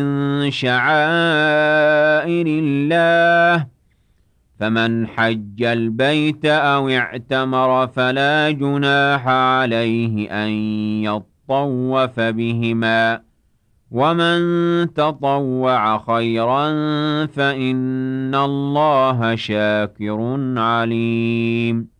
شعائر الله فمن حج البيت أو اعتمر فلا جناح عليه أن يطوف بهما ومن تطوع خيرا فإن الله شاكر عليم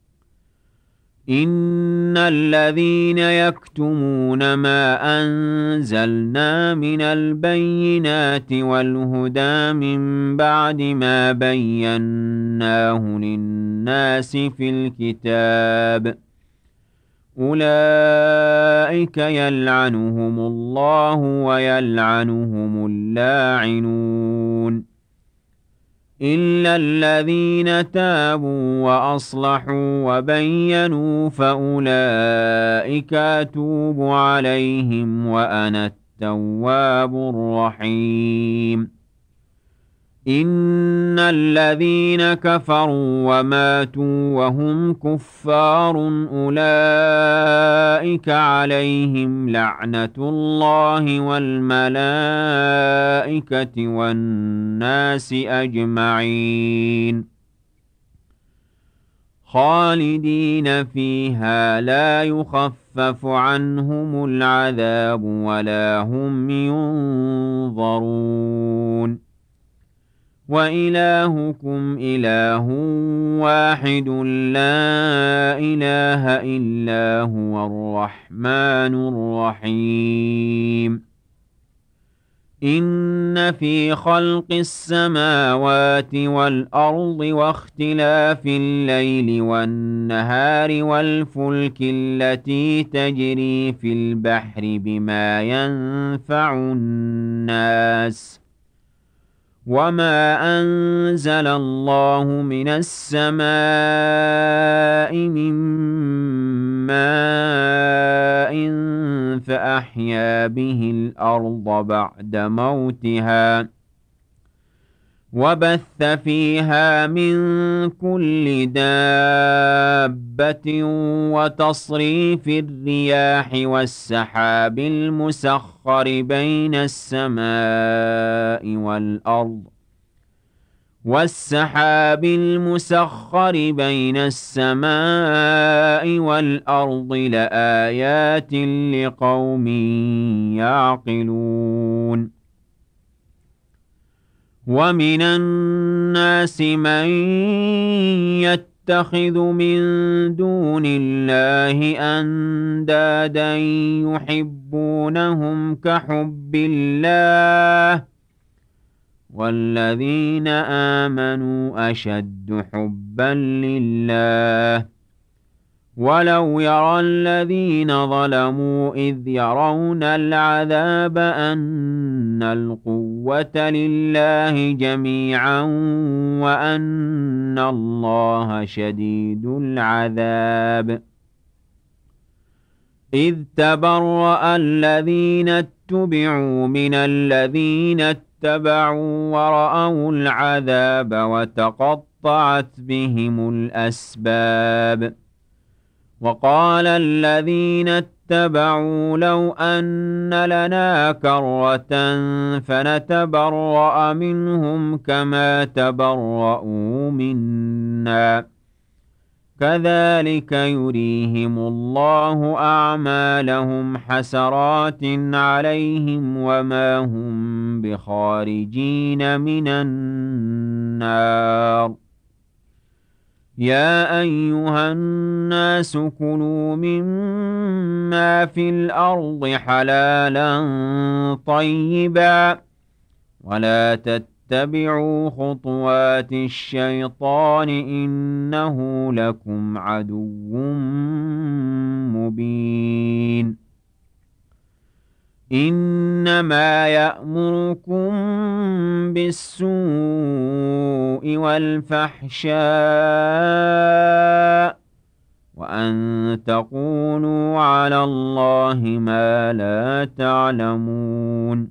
إن الذين يكتمون ما أنزلنا من البينات والهدى من بعد ما بيناه للناس في الكتاب أولئك يلعنهم الله ويلعنهم اللاعنون إلا الذين تابوا وأصلحوا وبينوا فأولئك أتوب عليهم وأنا التواب الرحيم إن الذين كفروا وماتوا وهم كفار أولئك عليهم لعنة الله والملائكة والناس أجمعين خالدين فيها لا يخفف عنهم العذاب ولا هم ينظرون وإلهكم إله واحد لا إله إلا هو الرحمن الرحيم إن في خلق السماوات والأرض واختلاف الليل والنهار والفلك التي تجري في البحر بما ينفع الناس وما أنزل الله من السماء من ماء فأحيا به الأرض بعد موتها وبث فيها من كل دابة وتصريف الرياح والسحاب المسخر بين السماء والأرض لآيات لقوم يعقلون ومن الناس من يتخذ من دون الله أندادا يحبونهم كحب الله والذين آمنوا أشد حبا لله ولو يرى الذين ظلموا إذ يرون العذاب أن القوة لله جميعا وأن الله شديد العذاب إذ تبرأ الذين اتبعوا من الذين اتبعوا ورأوا العذاب وتقطعت بهم الأسباب وقال الذين اتبعوا لو أن لنا كرة فنتبرأ منهم كما تبرؤوا منا كذلك يريهم الله أعمالهم حسرات عليهم وما هم بخارجين من النار يا أيها الناس كلوا مما في الأرض حلالا طيبا ولا تتبعوا خطوات الشيطان إنه لكم عدو مبين إنما يأمركم بالسوء والفحشاء وأن تقولوا على الله ما لا تعلمون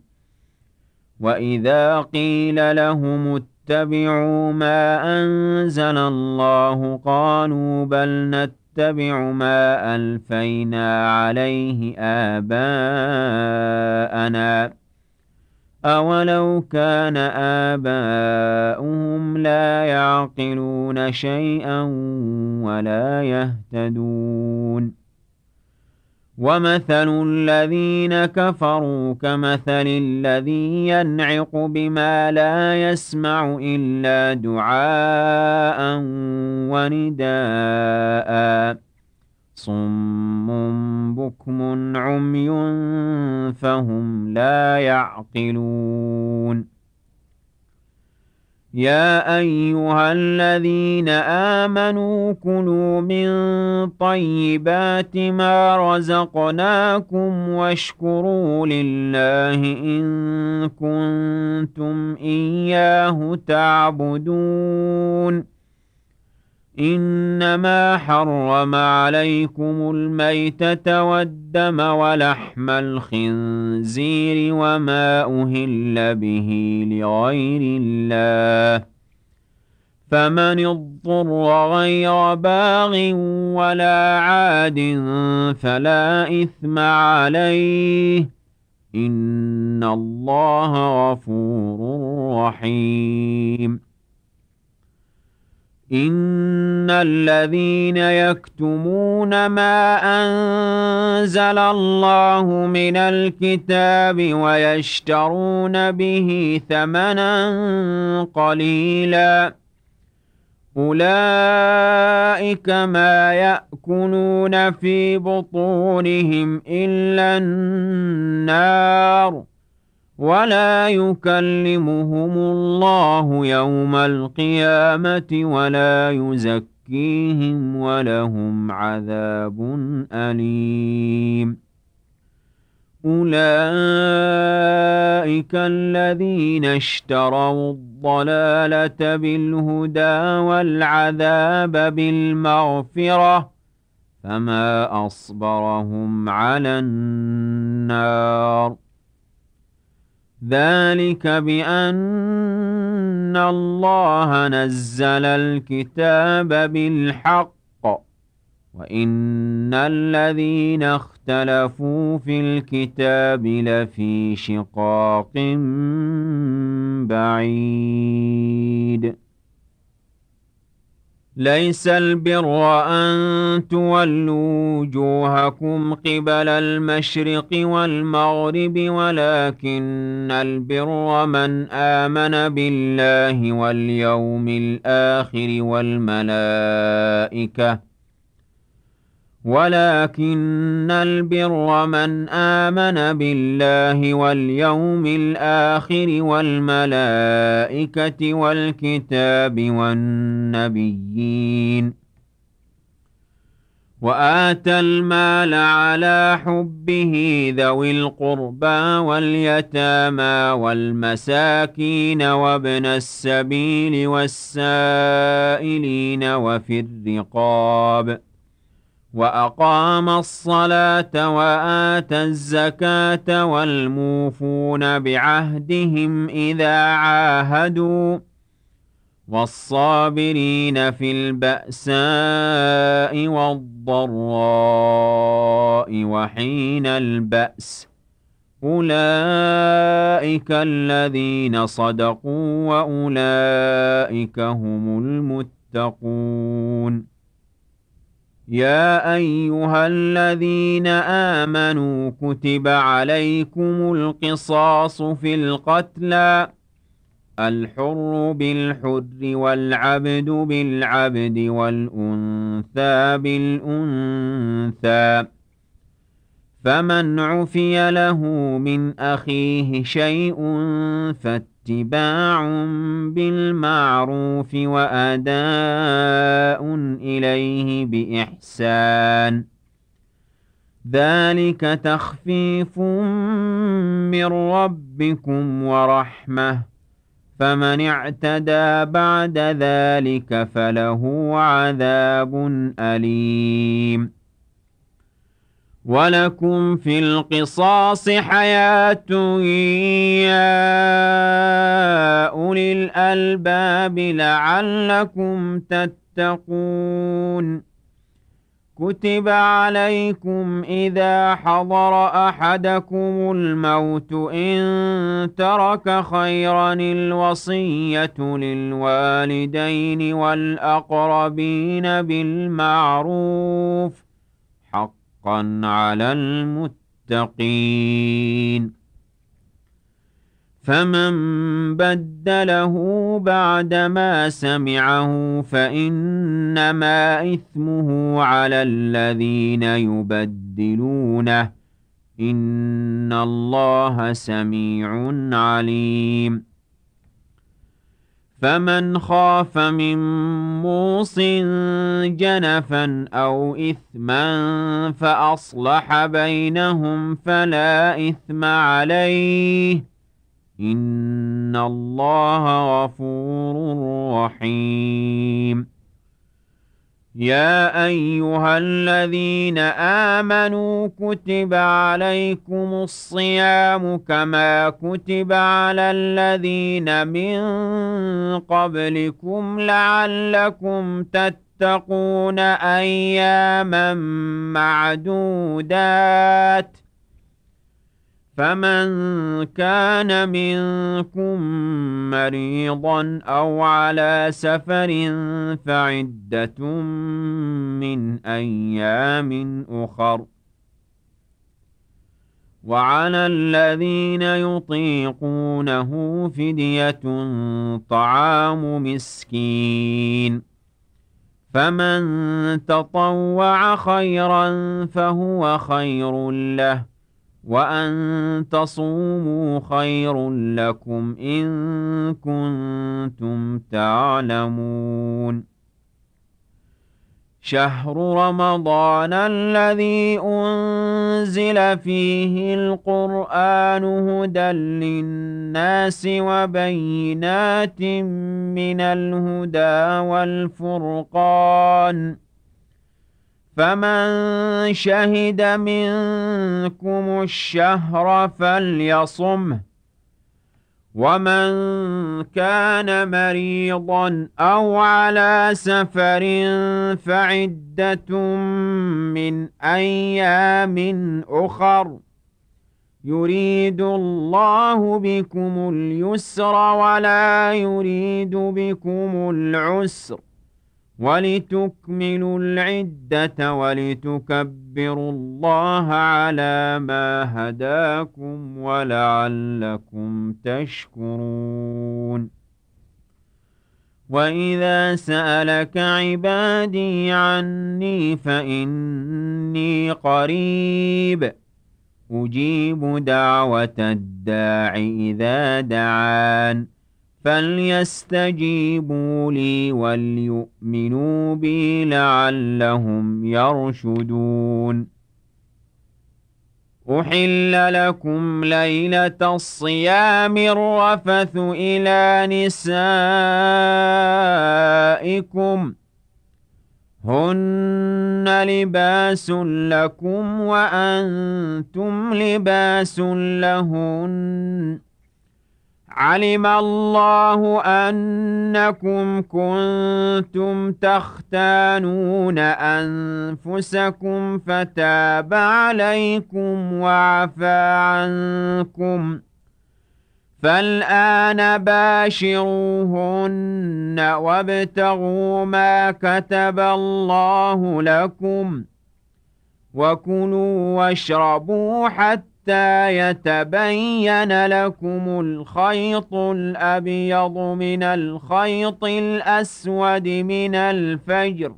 وإذا قيل لهم اتبعوا ما أنزل الله قالوا بل نتبع ما ألفينا عليه آباءنا أولو كان آباؤهم لا يعقلون شيئا ولا يهتدون ومثل الذين كفروا كمثل الذي ينعق بما لا يسمع إلا دعاء ونداء صم بكم عمي فهم لا يعقلون يا أيها الذين آمنوا كلوا من طيبات ما رزقناكم واشكروا لله إن كنتم إياه تعبدون إنما حرم عليكم الميتة والدم ولحم الخنزير وما أهل به لغير الله فمن اضطر غير باغ ولا عاد فلا إثم عليه إن الله غفور رحيم إن الذين يكتمون ما أنزل الله من الكتاب ويشترون به ثمنا قليلا أولئك ما يأكلون في بطونهم إلا النار ولا يكلمهم الله يوم القيامة ولا يزكيهم ولهم عذاب أليم أولئك الذين اشتروا الضلالة بالهدى والعذاب بالمغفرة فما أصبرهم على النار ذلك بأن الله نزل الكتاب بالحق وإن الذين اختلفوا في الكتاب لفي شقاق بعيد ليس البر أن تولوا وجوهكم قبل المشرق والمغرب ولكن البر من آمن بالله واليوم الآخر والملائكة ولكن البر من آمن بالله واليوم الآخر والملائكة والكتاب والنبيين وآتى المال على حبه ذوي القربى واليتامى والمساكين وابن السبيل والسائلين وفي الرقاب وأقام الصلاة وآتى الزكاة والموفون بعهدهم إذا عاهدوا والصابرين في البأساء والضراء وحين البأس أولئك الذين صدقوا وأولئك هم المتقون يا أيها الذين آمنوا كتب عليكم القصاص في القتلى الحر بالحر والعبد بالعبد والأنثى بالأنثى فمن عفي له من أخيه شيء فاتباع بالمعروف وأداء إليه بإحسان ذلك تخفيف من ربكم ورحمة فمن اعتدى بعد ذلك فله عذاب أليم ولكم في القصاص حياة يا أولي الألباب لعلكم تتقون كتب عليكم إذا حضر أحدكم الموت إن ترك خيرا الوصية للوالدين والأقربين بالمعروف حقا على المتقين فمن بدله بعدما سمعه فإنما إثمه على الذين يبدلونه إن الله سميع عليم فمن خاف من موص جنفا أو إثما فأصلح بينهم فلا إثم عليه إن الله غفور رحيم يا أيها الذين آمنوا كتب عليكم الصيام كما كتب على الذين من قبلكم لعلكم تتقون أياما معدودات فمن كان منكم مريضا أو على سفر فعدة من أيام أخر وعلى الذين يطيقونه فدية طعام مسكين فمن تطوع خيرا فهو خير له وأن تصوموا خير لكم إن كنتم تعلمون شهر رمضان الذي أنزل فيه القرآن هدى للناس وبينات من الهدى والفرقان فمن شهد منكم الشهر فليصمه ومن كان مريضا أو على سفر فعدة من أيام أخر يريد الله بكم اليسر ولا يريد بكم العسر ولتكملوا العدة ولتكبروا الله على ما هداكم ولعلكم تشكرون وإذا سألك عبادي عني فإني قريب أجيب دعوة الداع إذا دعان فليستجيبوا لي وليؤمنوا بي لعلهم يرشدون أحل لكم ليلة الصيام الرفث إلى نسائكم هن لباس لكم وأنتم لباس لهن علم الله أنكم كنتم تختانون أنفسكم فتاب عليكم وعفى عنكم فالآن باشروهن وابتغوا ما كتب الله لكم وكلوا واشربوا حتى يتبين لكم الخيط الأبيض من الخيط الأسود من الفجر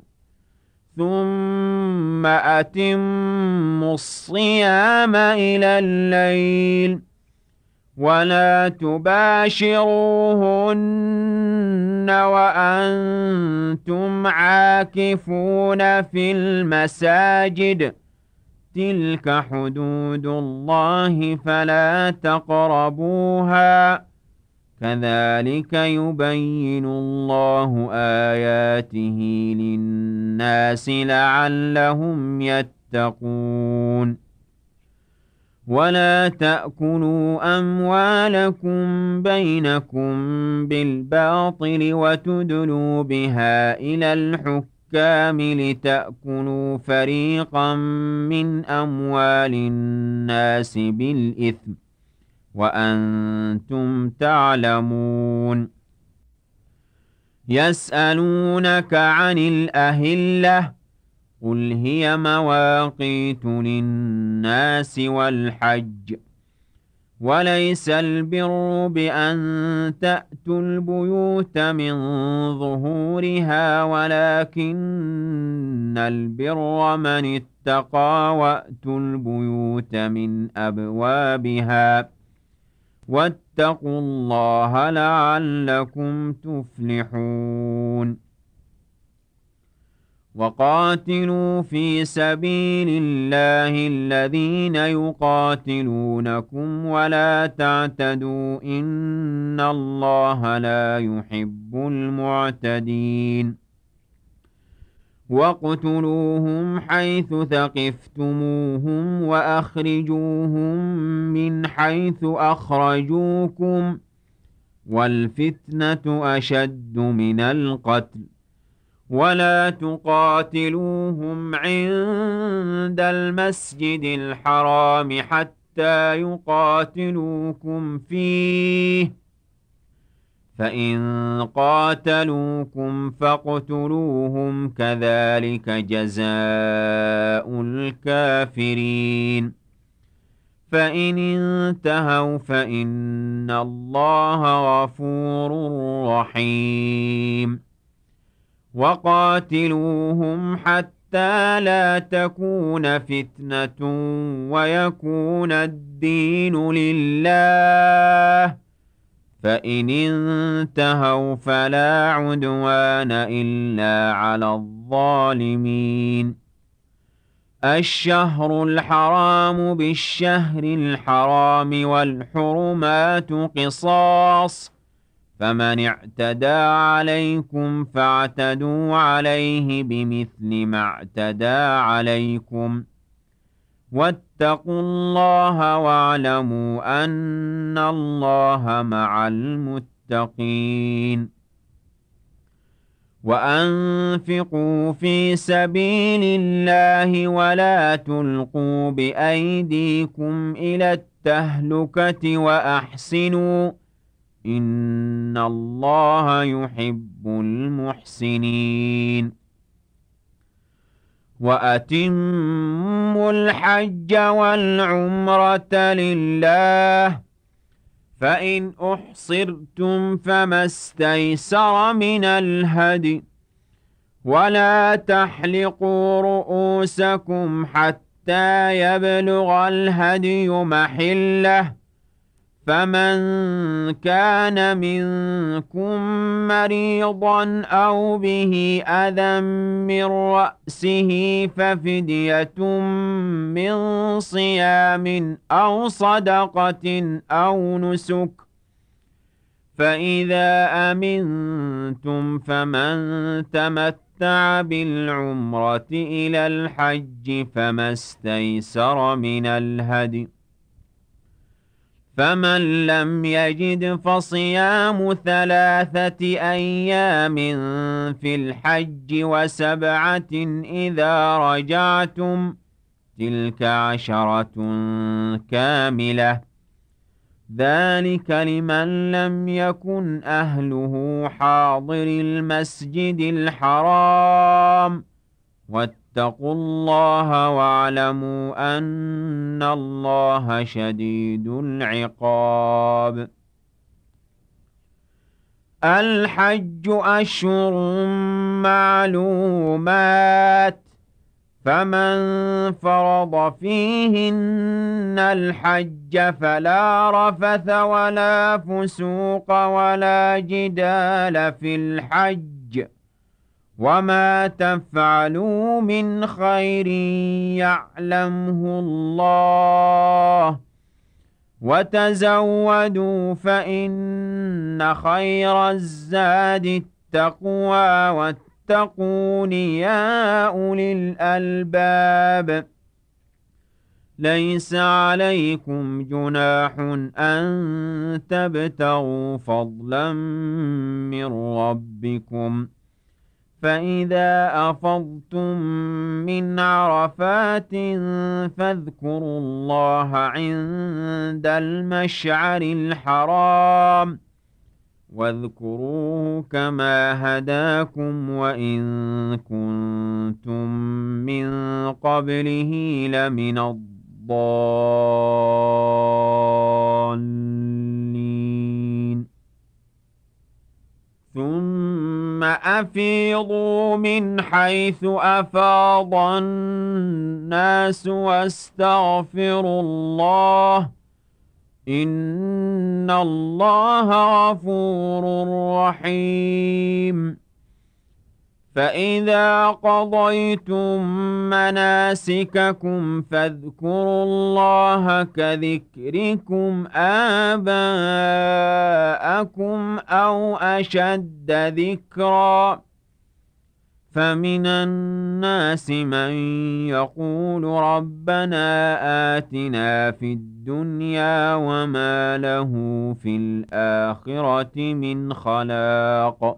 ثم أتموا الصيام إلى الليل ولا تباشروهن وأنتم عاكفون في المساجد تلك حدود الله فلا تقربوها كذلك يبين الله آياته للناس لعلهم يتقون ولا تأكلوا أموالكم بينكم بالباطل وتدلوا بها إلى الحكام لتأكلوا فريقا من أموال الناس بالإثم وأنتم تعلمون يسألونك عن الأهلة قل هي مواقيت للناس والحج وليس البر بأن تأتوا البيوت من ظهورها ولكن البر من اتقى وأتوا البيوت من أبوابها واتقوا الله لعلكم تفلحون وقاتلوا في سبيل الله الذين يقاتلونكم ولا تعتدوا إن الله لا يحب المعتدين واقتلوهم حيث ثقفتموهم وأخرجوهم من حيث أخرجوكم والفتنة أشد من القتل ولا تقاتلوهم عند المسجد الحرام حتى يقاتلوكم فيه فإن قاتلوكم فاقتلوهم كذلك جزاء الكافرين فإن انتهوا فإن الله غفور رحيم وقاتلوهم حتى حتى لا تكون فتنة ويكون الدين لله، فإن انتهوا فلا عدوان إلا على الظالمين. الشهر الحرام بالشهر الحرام والحرمات قصاص، فمن اعتدى عليكم فاعتدوا عليه بمثل ما اعتدى عليكم، واتقوا الله واعلموا أن الله مع المتقين. وأنفقوا في سبيل الله ولا تلقوا بأيديكم إلى التهلكة وأحسنوا إن الله يحب المحسنين. وأتموا الحج والعمرة لله، فإن أحصرتم فما استيسر من الهدي، ولا تحلقوا رؤوسكم حتى يبلغ الهدي محله، فمن كان منكم مريضا أو به أذى من رأسه ففدية من صيام أو صدقة أو نسك، فإذا أمنتم فمن تمتع بالعمرة إلى الحج فما استيسر من الهدي، فمن لم يجد فصيام 3 أيام في الحج و7 إذا رجعتم، تلك 10 كاملة، ذلك لمن لم يكن أهله حاضر المسجد الحرام. واتقوا الله واعلموا أن الله شديد العقاب. الحج أشهر معلومات، فمن فرض فيهن الحج فلا رفث ولا فسوق ولا جدال في الحج، وما تفعلوا من خير يعلمه الله، وتزودوا فإن خير الزاد التقوى، واتقون يا أولي الألباب. ليس عليكم جناح أن تبتغوا فضلا من ربكم، فإذا أفضتم من عرفات فاذكروا الله عند المشعر الحرام، واذكروه كما هداكم وإن كنتم من قبله لمن الضالين. ثم أفيضوا من حيث أفاض الناس واستغفروا الله إن الله غفور رحيم. فإذا قضيتم مناسككم فاذكروا الله كذكركم آباءكم أو أشد ذكرا، فمن الناس من يقول ربنا آتنا في الدنيا وما له في الآخرة من خلاق،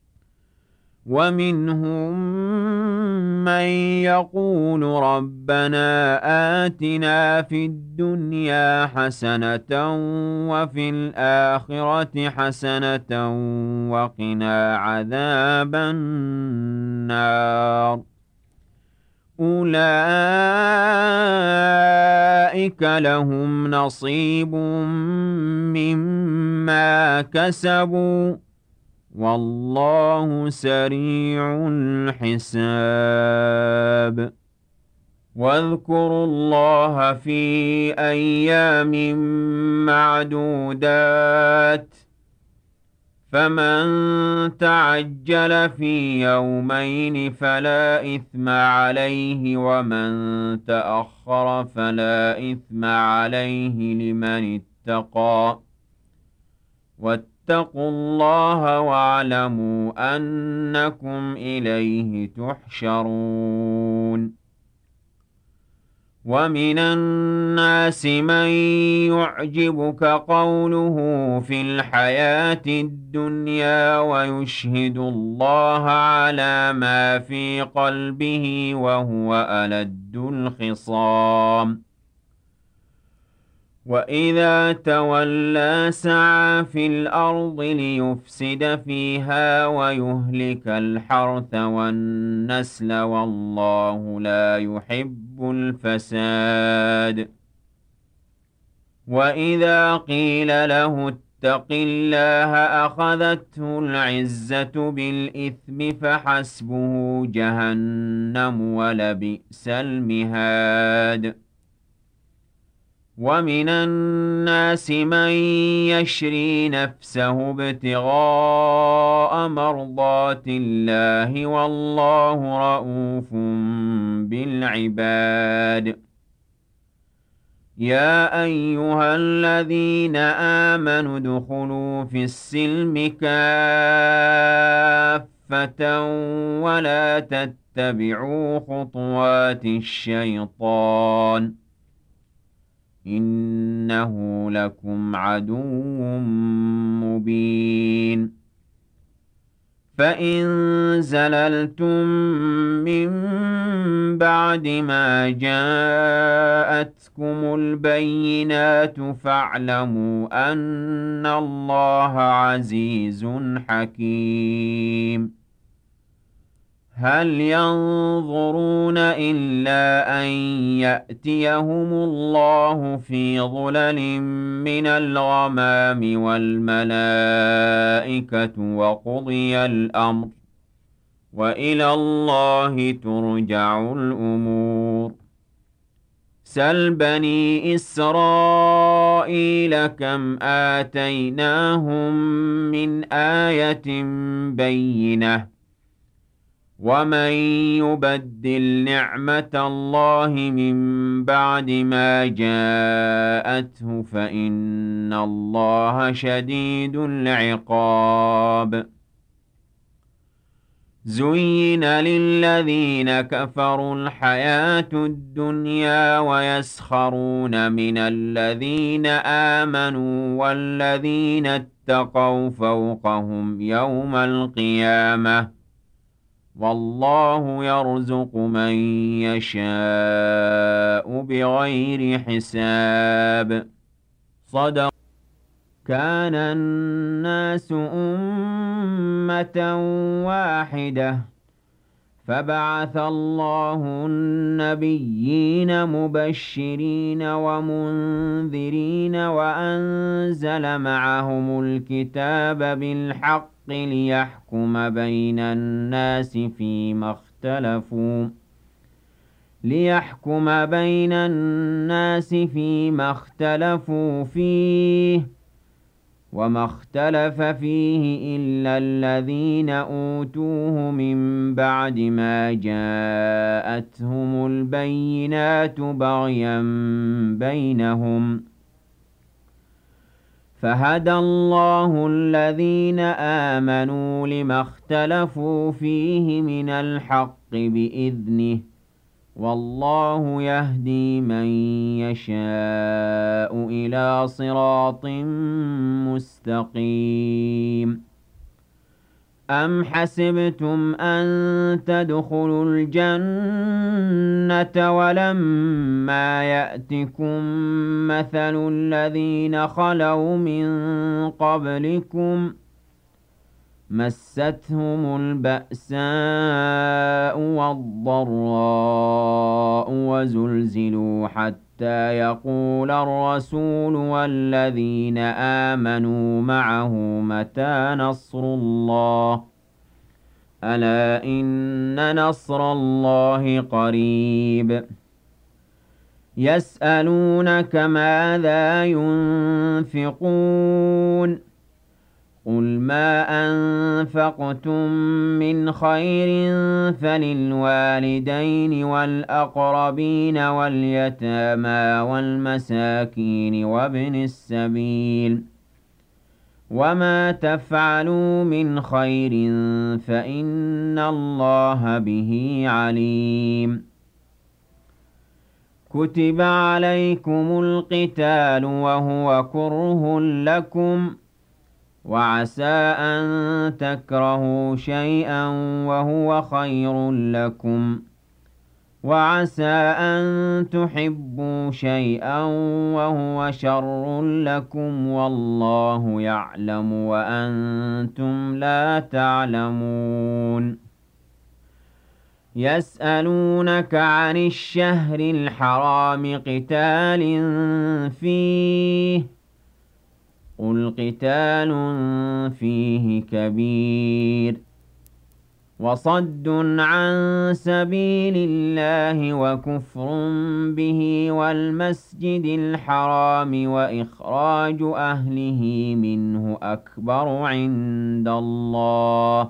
ومنهم من يقول ربنا آتنا في الدنيا حسنة وفي الآخرة حسنة وقنا عذاب النار. أولئك لهم نصيب مما كسبوا والله سريع الحساب واذكروا الله في أيام معدودات فمن تعجل في يومين فلا إثم عليه ومن تأخر فلا إثم عليه لمن اتقى واتقوا الله واعلموا أنكم إليه تحشرون ومن الناس من يعجبك قوله في الحياة الدنيا ويشهد الله على ما في قلبه وهو ألد الخصام وإذا تولى سعى في الأرض ليفسد فيها ويهلك الحرث والنسل والله لا يحب الفساد وإذا قيل له اتق الله أخذته العزة بالإثم فحسبه جهنم ولبئس المهاد ومن الناس من يشري نفسه ابتغاء مرضات الله والله رءوف بالعباد يا أيها الذين آمنوا ادخلوا في السلم كافة ولا تتبعوا خطوات الشيطان إنه لكم عدو مبين فإن زللتم من بعد ما جاءتكم البينات فاعلموا أن الله عزيز حكيم هل ينظرون إلا أن يأتيهم الله في ظلل من الغمام والملائكة وقضي الأمر وإلى الله ترجع الأمور سل بني إسرائيل كم آتيناهم من آية بينة ومن يبدل نعمة الله من بعد ما جاءته فإن الله شديد العقاب زين للذين كفروا الحياة الدنيا ويسخرون من الذين آمنوا والذين اتقوا فوقهم يوم القيامة والله يرزق من يشاء بغير حساب صدق كان الناس أمة واحدة فبعث الله النبيين مبشرين ومنذرين وأنزل معهم الكتاب بالحق ليحكم بين الناس فيما اختلفوا فيه وما اختلف فيه إلا الذين أوتوه من بعد ما جاءتهم البينات بغيا بينهم فهدى الله الذين آمنوا لما اختلفوا فيه من الحق بإذنه والله يهدي من يشاء إلى صراط مستقيم أم حسبتم أن تدخلوا الجنة ولما يأتكم مثل الذين خلوا من قبلكم مستهم البأساء والضراء وزلزلوا حتى يقول الرسول والذين آمنوا معه متى نصر الله ألا إن نصر الله قريب يسألونك ماذا ينفقون قل ما أنفقتم من خير فللوالدين والأقربين واليتامى والمساكين وابن السبيل وما تفعلوا من خير فإن الله به عليم كتب عليكم القتال وهو كره لكم وعسى أن تكرهوا شيئا وهو خير لكم وعسى أن تحبوا شيئا وهو شر لكم والله يعلم وأنتم لا تعلمون يسألونك عن الشهر الحرام قتال فيه قل قتال فيه كبير وصد عن سبيل الله وكفر به والمسجد الحرام وإخراج أهله منه أكبر عند الله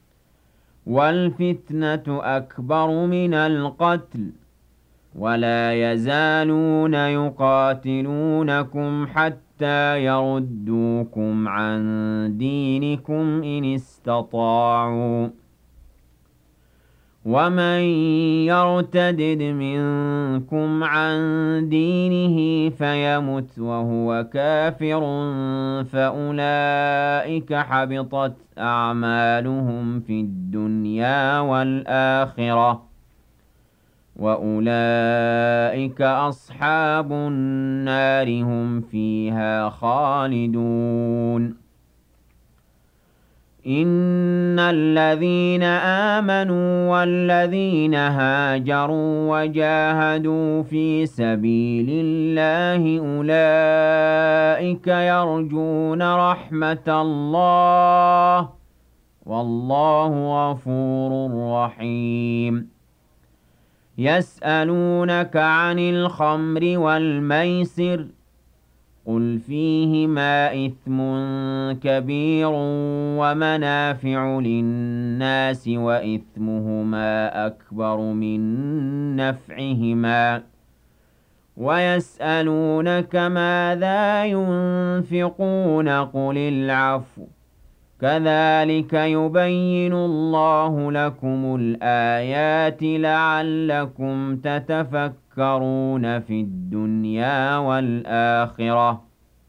والفتنة أكبر من القتل ولا يزالون يقاتلونكم حتى يردوكم عن دينكم إن استطاعوا ومن يرتدد منكم عن دينه فيمت وهو كافر فأولئك حبطت أعمالهم في الدنيا والآخرة وأولئك أصحاب النار هم فيها خالدون إن الذين آمنوا والذين هاجروا وجاهدوا في سبيل الله أولئك يرجون رحمة الله والله غفور رحيم يسألونك عن الخمر والميسر قل فيهما إثم كبير ومنافع للناس وإثمهما أكبر من نفعهما ويسألونك ماذا ينفقون قل العفو كذلك يبين الله لكم الآيات لعلكم تتفكرون في الدنيا والآخرة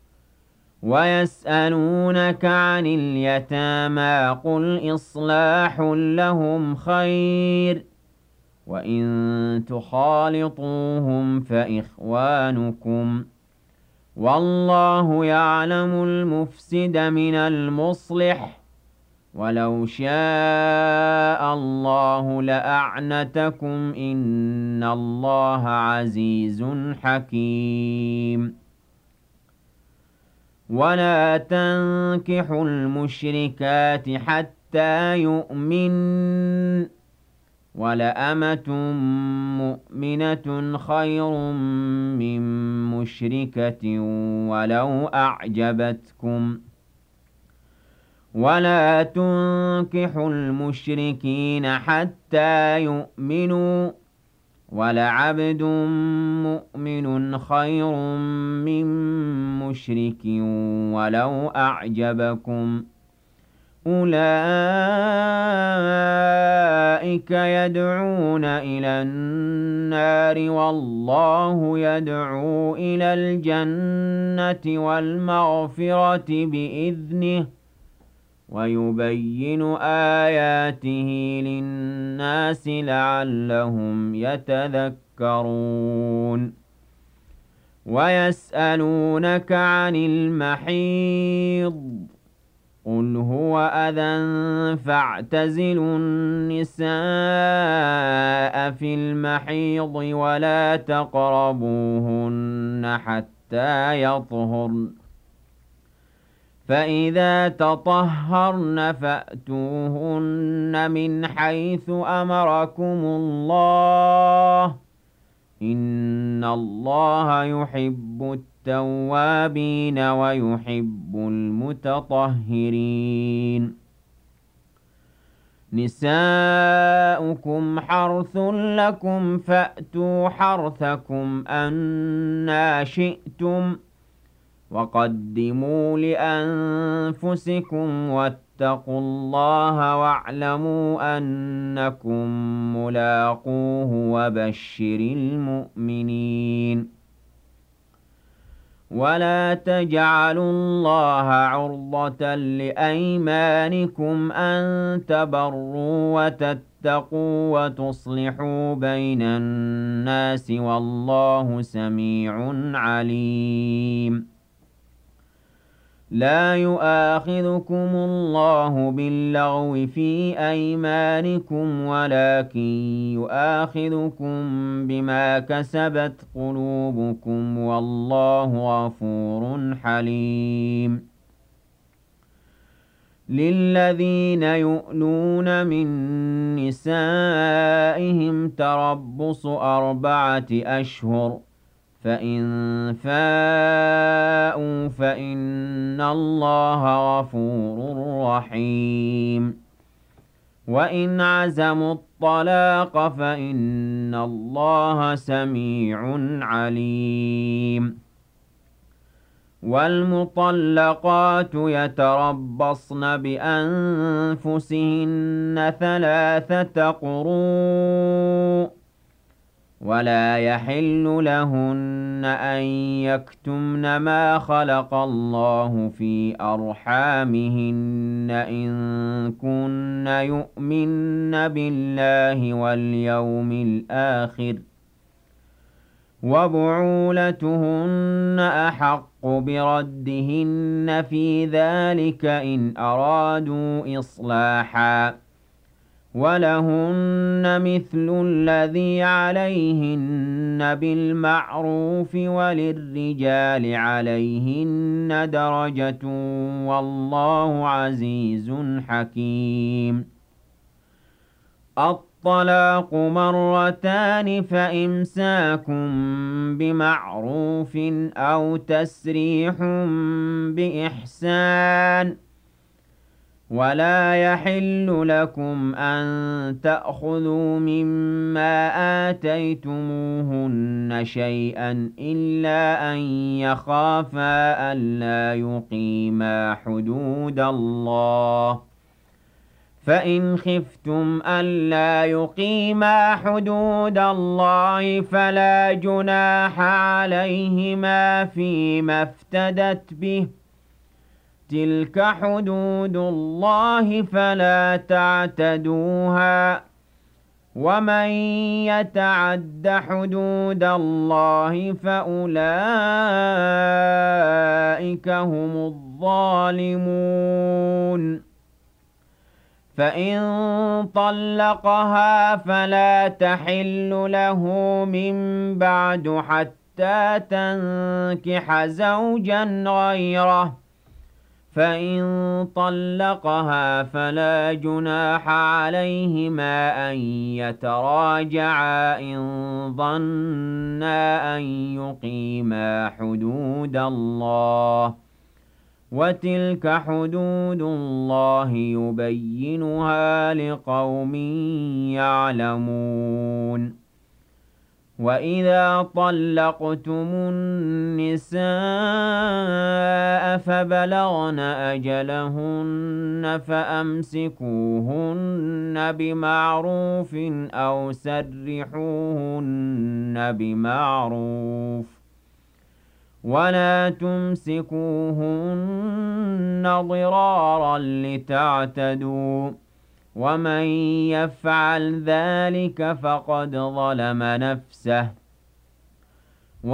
ويسألونك عن اليتامى قل إصلاح لهم خير وإن تخالطوهم فإخوانكم والله يعلم المفسد من المصلح ولو شاء الله لأعنتكم إن الله عزيز حكيم ولا تنكحوا المشركات حتى يؤمنوا ولأمة مؤمنة خير من مشركة ولو أعجبتكم ولا تنكحوا المشركين حتى يؤمنوا ولعبد مؤمن خير من مشرك ولو أعجبكم أولئك يدعون إلى النار والله يدعو إلى الجنة والمغفرة بإذنه ويبين آياته للناس لعلهم يتذكرون ويسألونك عن المحيض قل هو أذى فاعتزلوا النساء في المحيض ولا تقربوهن حتى يطهرن فإذا تطهرن فأتوهن من حيث أمركم الله إن الله يحب التوابين ويحب المتطهرين نساؤكم حرث لكم فأتوا حرثكم أنى شئتم وقدموا لأنفسكم واتقوا الله واعلموا أنكم ملاقوه وبشر المؤمنين ولا تجعلوا الله عرضة لأيمانكم أن تبروا وتتقوا وتصلحوا بين الناس والله سميع عليم لا يؤاخذكم الله باللغو في أيمانكم ولكن يؤاخذكم بما كسبت قلوبكم والله غفور حليم للذين يؤلون من نسائهم تربص 4 أشهر فإن فاءوا فإن الله غفور رحيم وإن عزموا الطلاق فإن الله سميع عليم والمطلقات يتربصن بأنفسهن 3 قروء ولا يحل لهن أن يكتمن ما خلق الله في أرحامهن إن كن يؤمن بالله واليوم الآخر وبعولتهن أحق بردهن في ذلك إن أرادوا إصلاحا ولهن مثل الذي عليهن بالمعروف وللرجال عليهن درجة والله عزيز حكيم الطلاق 2 فإمساكم بمعروف أو تسريح بإحسان ولا يحل لكم أن تأخذوا مما آتيتموهن شيئا إلا أن يخافا ألا يقيما حدود الله فإن خفتم ألا يقيما حدود الله فلا جناح عليهما فيما افتدت به تلك حدود الله فلا تعتدوها ومن يتعد حدود الله فأولئك هم الظالمون فإن طلقها فلا تحل له من بعد حتى تنكح زوجا غيره فإن طلقها فلا جناح عليهما أن يتراجعا إن ظنا أن يقيما حدود الله وتلك حدود الله يبينها لقوم يعلمون وإذا طلقتم النساء فبلغن أجلهن فأمسكوهن بمعروف أو سرحوهن بمعروف ولا تمسكوهن ضرارا لتعتدوا ومن يفعل ذلك فقد ظلم نفسه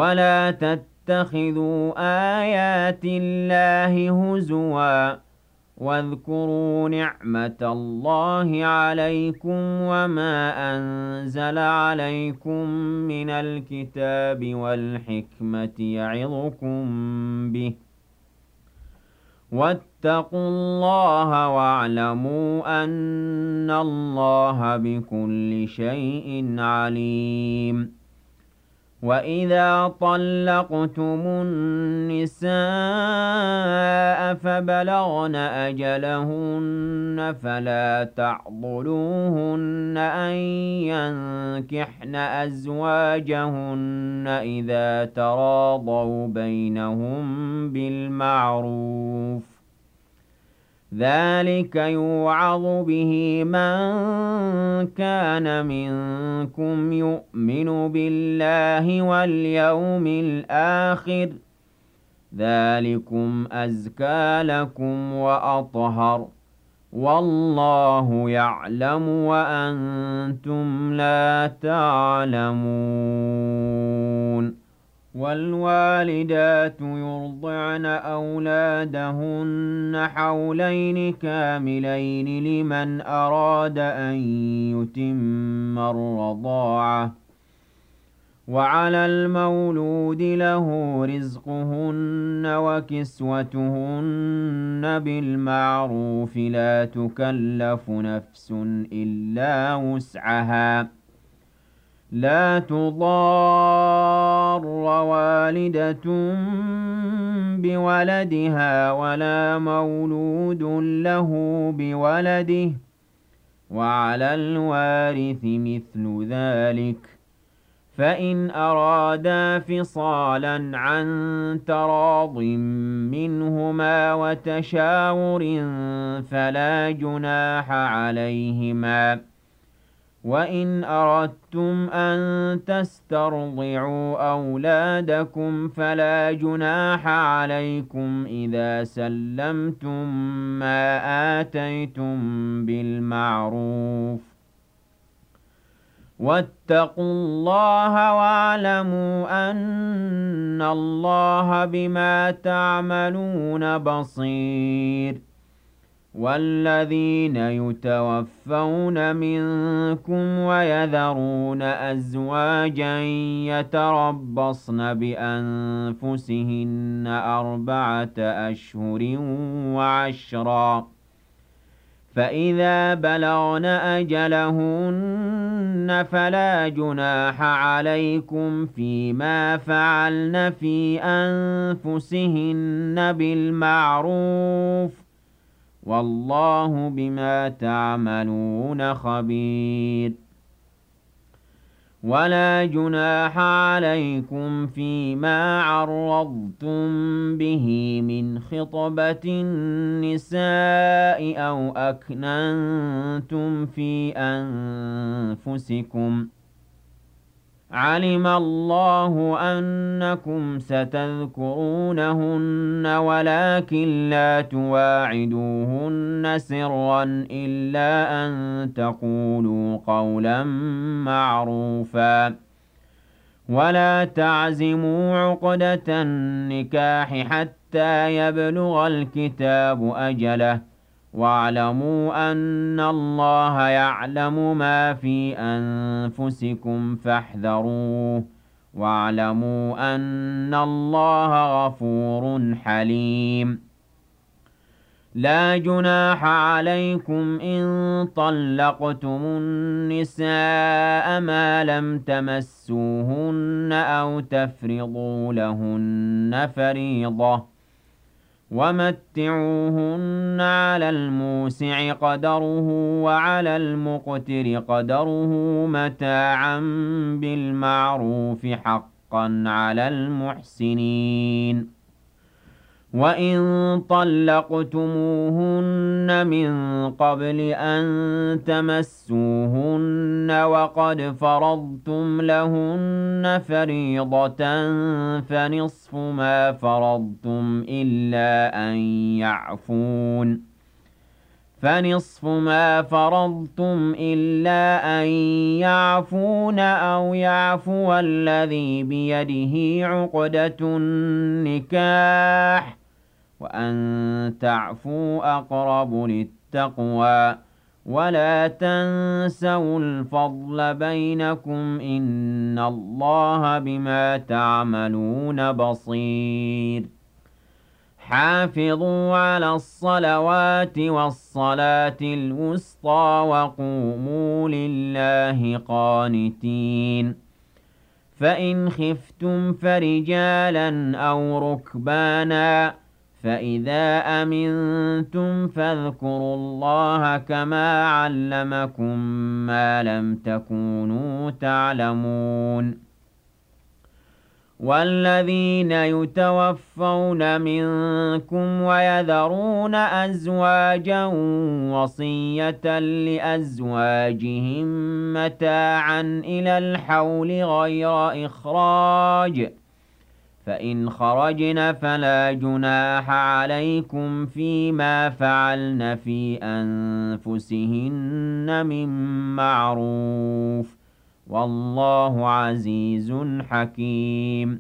ولا تتخذوا آيات الله هزوا واذكروا نعمة الله عليكم وما أنزل عليكم من الكتاب والحكمة يعظكم به واتقوا الله واعلموا أن الله بكل شيء عليم وإذا طلقتم النساء فبلغن أجلهن فلا تعضلوهن أن ينكحن أزواجهن إذا تراضوا بينهم بالمعروف ذلك يوعظ به من كان منكم يؤمن بالله واليوم الآخر ذلكم أزكى لكم وأطهر والله يعلم وأنتم لا تعلمون والوالدات يرضعن أولادهن حولين كاملين لمن أراد أن يتم الرضاعة وعلى المولود له رزقهن وكسوتهن بالمعروف لا تكلف نفس إلا وسعها لا تضار والدة بولدها ولا مولود له بولده وعلى الوارث مثل ذلك فإن أرادا فصالا عن تراض منهما وتشاور فلا جناح عليهما وإن أردتم أن تسترضعوا أولادكم فلا جناح عليكم إذا سلمتم ما آتيتم بالمعروف واتقوا الله واعلموا أن الله بما تعملون بصير والذين يتوفون منكم ويذرون أزواجا يتربصن بأنفسهن 4 أشهر وعشرا فإذا بلغن أجلهن فلا جناح عليكم فيما فعلن في أنفسهن بالمعروف والله بما تعملون خبير ولا جناح عليكم فيما عرضتم به من خطبة النساء أو أكننتم في أنفسكم علم الله أنكم ستذكرونهن ولكن لا تواعدوهن سرا إلا أن تقولوا قولا معروفا ولا تعزموا عقدة النكاح حتى يبلغ الكتاب أجله واعلموا أن الله يعلم ما في أنفسكم فاحذروه واعلموا أن الله غفور حليم لا جناح عليكم إن طلقتم النساء ما لم تمسوهن أو تفرضوا لهن فريضة ومتعوهن على الموسع قدره وعلى المقتر قدره متاعا بالمعروف حقا على المحسنين وإن طلقتموهن من قبل أن تمسوهن وقد فرضتم لهن فريضة فنصف ما فرضتم إلا أن يعفون أو يعفو الذي بيده عقدة النكاح وأن تعفوا أقرب للتقوى ولا تنسوا الفضل بينكم إن الله بما تعملون بصير حافظوا على الصلوات والصلاة الوسطى وقوموا لله قانتين فإن خفتم فرجالا أو ركبانا فإذا أمنتم فاذكروا الله كما علمكم ما لم تكونوا تعلمون والذين يتوفون منكم ويذرون أزواجا وصية لأزواجهم متاعا إلى الحول غير إخراج فإن خرجن فلا جناح عليكم فيما فعلن في أنفسهن من معروف والله عزيز حكيم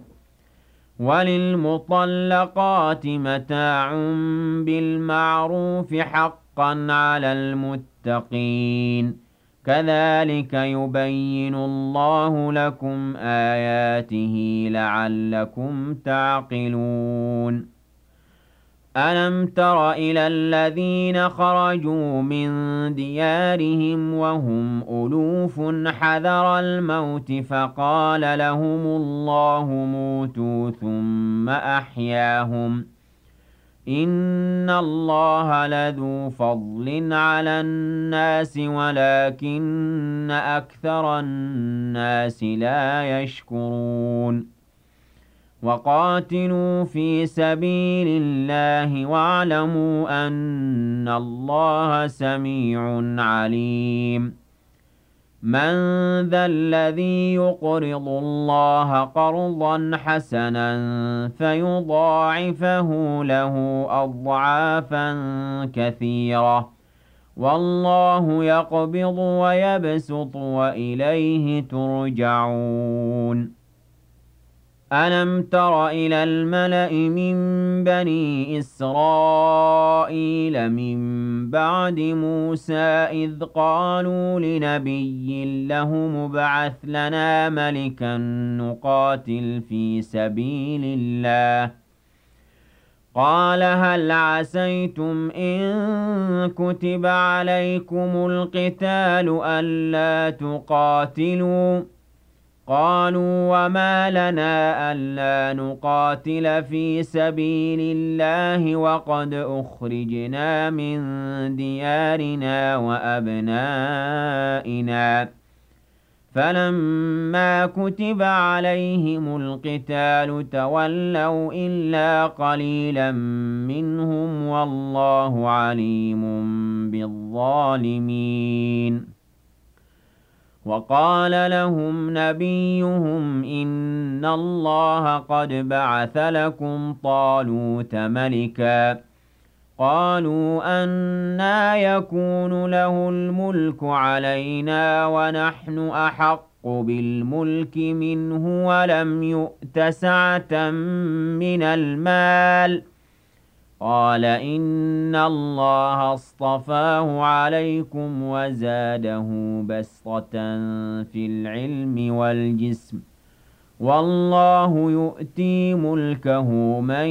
وللمطلقات متاع بالمعروف حقا على المتقين كذلك يبين الله لكم آياته لعلكم تعقلون ألم تر إلى الذين خرجوا من ديارهم وهم ألوف حذر الموت فقال لهم الله موتوا ثم أحياهم إن الله لذو فضل على الناس ولكن أكثر الناس لا يشكرون وقاتلوا في سبيل الله واعلموا أن الله سميع عليم من ذا الذي يقرض الله قرضا حسنا فيضاعفه له أضعافا كثيرة والله يقبض ويبسط وإليه ترجعون ألم تر إلى الملأ من بني إسرائيل من بعد موسى إذ قالوا لنبي له مبعث لنا ملكا نقاتل في سبيل الله قال هل عسيتم إن كتب عليكم القتال ألا تقاتلوا قالوا وما لنا ألا نقاتل في سبيل الله وقد أخرجنا من ديارنا وأبنائنا فلما كتب عليهم القتال تولوا إلا قليلا منهم والله عليم بالظالمين وقال لهم نبيهم إن الله قد بعث لكم طالوت ملكا قالوا أنى يكون له الملك علينا ونحن أحق بالملك منه ولم يؤت سعة من المال قال إن الله اصطفاه عليكم وزاده بسطة في العلم والجسم والله يؤتي ملكه من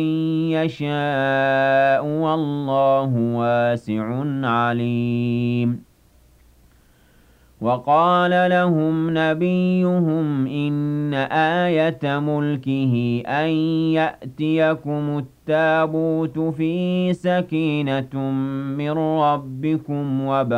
يشاء والله واسع عليم وقال لهم نبيهم إن آية ملكه أن يأتيكم التابوت في سكينة من ربكم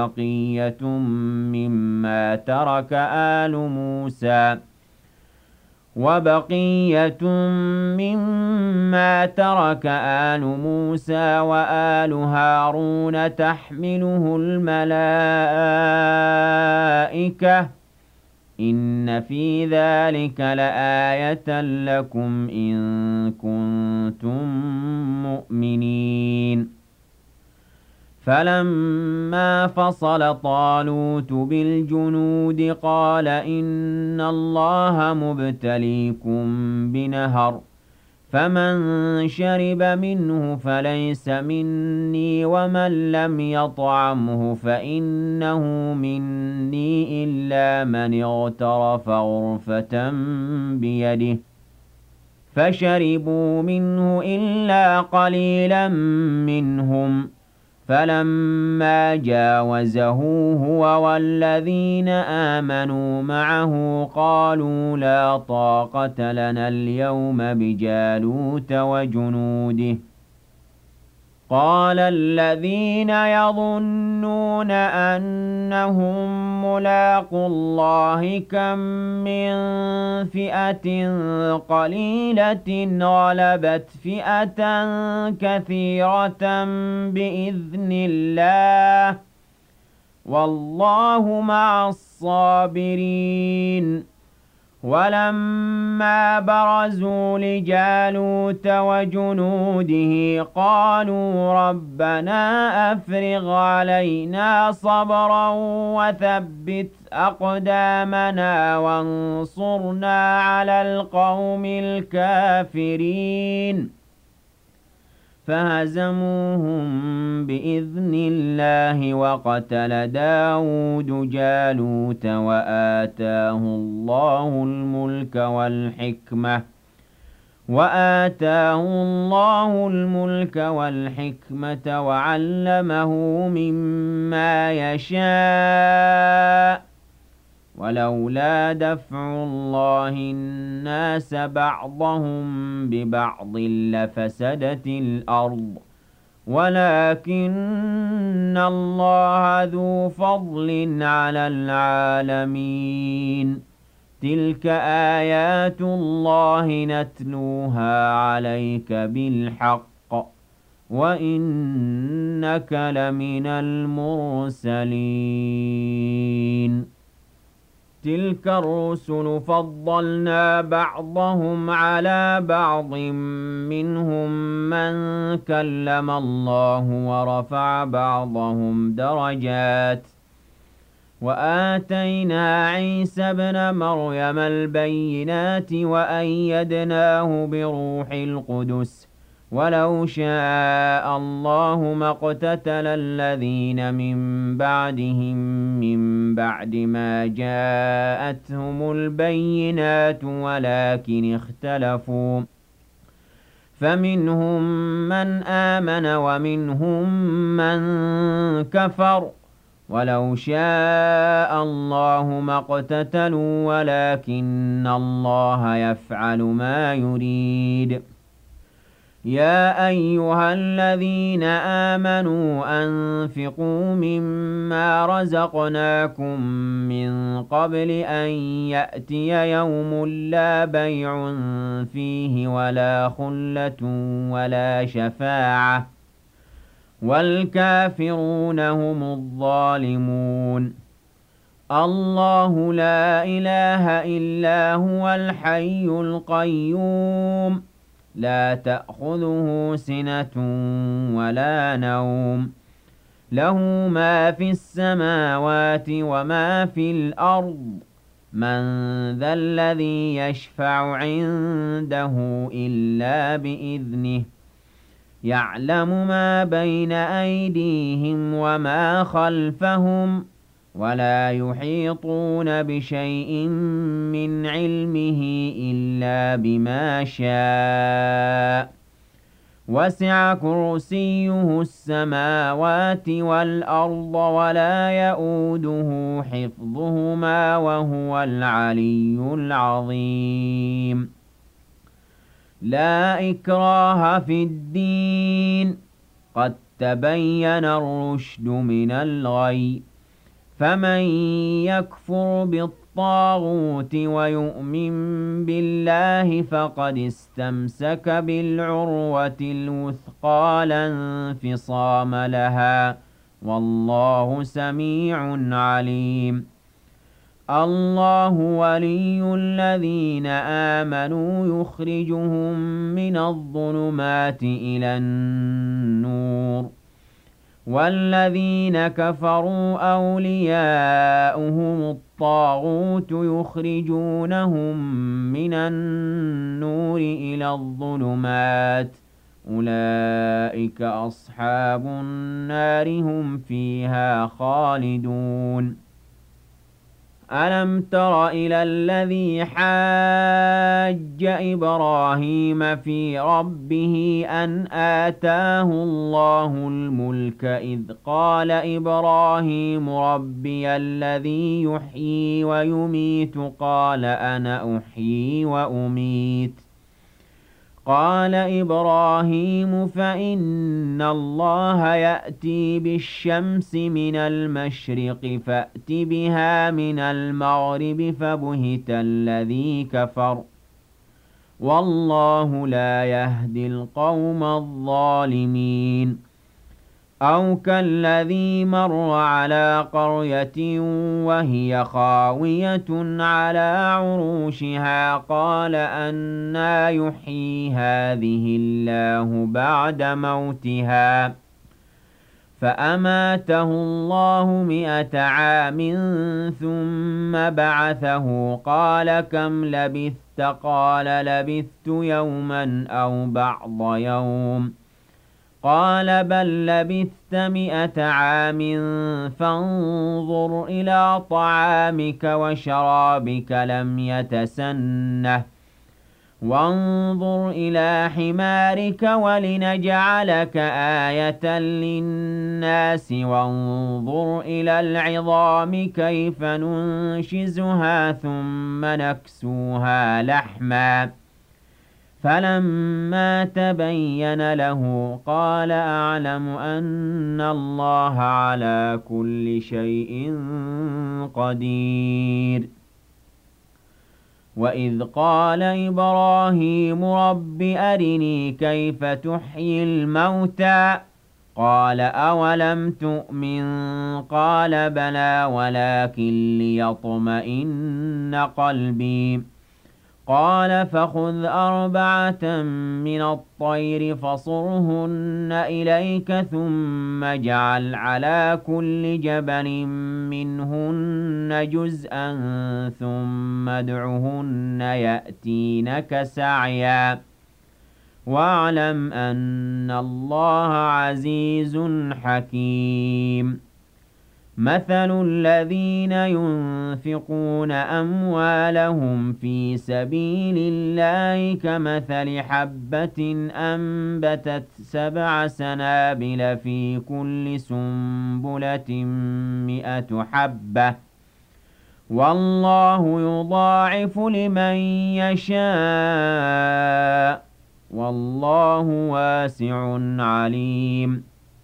وبقية مما ترك آل موسى وآل هارون تحمله الملائكة إن في ذلك لآية لكم إن كنتم مؤمنين فلما فصل طالوت بالجنود قال إن الله مبتليكم بنهر فمن شرب منه فليس مني ومن لم يطعمه فإنه مني إلا من اغترف غرفة بيده فشربوا منه إلا قليلا منهم فلما جاوزه هو والذين آمنوا معه قالوا لا طاقة لنا اليوم بجالوت وجنوده قال الذين يظنون أنهم ملاقو الله كم من فئة قليلة غلبت فئة كثيرة بإذن الله والله مع الصابرين ولما برزوا لجالوت وجنوده قالوا ربنا أفرغ علينا صبرا وثبت أقدامنا وانصرنا على القوم الكافرين فهزموهم بإذن الله وقتل داود جالوت وآتاه الله الملك والحكمة وعلمه مما يشاء ولولا دفع الله الناس بعضهم ببعض لفسدت الأرض ولكن الله ذو فضل على العالمين تلك آيات الله نتلوها عليك بالحق وإنك لمن المرسلين تلك الرسل فضلنا بعضهم على بعض منهم من كلم الله ورفع بعضهم درجات وآتينا عيسى ابن مريم البينات وأيدناه بروح القدس ولو شاء الله ما اقتتل الذين من بعدهم من بعد ما جاءتهم البينات ولكن اختلفوا فمنهم من آمن ومنهم من كفر ولو شاء الله ما اقتتلوا ولكن الله يفعل ما يريد يا أيها الذين آمنوا أنفقوا مما رزقناكم من قبل أن يأتي يوم لا بيع فيه ولا خلة ولا شفاعة والكافرون هم الظالمون الله لا إله إلا هو الحي القيوم لا تأخذه سنة ولا نوم له ما في السماوات وما في الأرض من ذا الذي يشفع عنده إلا بإذنه يعلم ما بين أيديهم وما خلفهم ولا يحيطون بشيء من علمه إلا بما شاء وسع كرسيه السماوات والأرض ولا يؤوده حفظهما وهو العلي العظيم لا إكراه في الدين قد تبين الرشد من الغي فمن يكفر بالطاغوت ويؤمن بالله فقد استمسك بالعروة الوثقى لا انفصام لها والله سميع عليم الله ولي الذين آمنوا يخرجهم من الظلمات إلى النور والذين كفروا أولياؤهم الطاغوت يخرجونهم من النور إلى الظلمات أولئك أصحاب النار هم فيها خالدون ألم تر إلى الذي حاج إبراهيم في ربه أن آتاه الله الملك إذ قال إبراهيم ربي الذي يحيي ويميت قال أنا أحيي وأميت قال إبراهيم فإن الله يأتي بالشمس من المشرق فأت بها من المغرب فبهت الذي كفر والله لا يهدي القوم الظالمين أو كالذي مر على قرية وهي خاوية على عروشها قال أنى يحيي هذه الله بعد موتها فأماته الله 100 عام ثم بعثه قال كم لبثت قال لبثت يوما أو بعض يوم قال بل لبثت 100 عام فانظر إلى طعامك وشرابك لم يتسنه وانظر إلى حمارك ولنجعلك آية للناس وانظر إلى العظام كيف ننشزها ثم نكسوها لحما فلما تبين له قال أعلم أن الله على كل شيء قدير وإذ قال إبراهيم رب أرني كيف تحيي الموتى قال أولم تؤمن قال بلى ولكن ليطمئن قلبي قال فخذ 4 من الطير فصرهن إليك ثم اجعل على كل جبل منهن جزءا ثم ادعهن يأتينك سعيا واعلم أن الله عزيز حكيم مثل الذين ينفقون أموالهم في سبيل الله كمثل حبة أنبتت 7 سنابل في كل سنبلة 100 حبة والله يضاعف لمن يشاء والله واسع عليم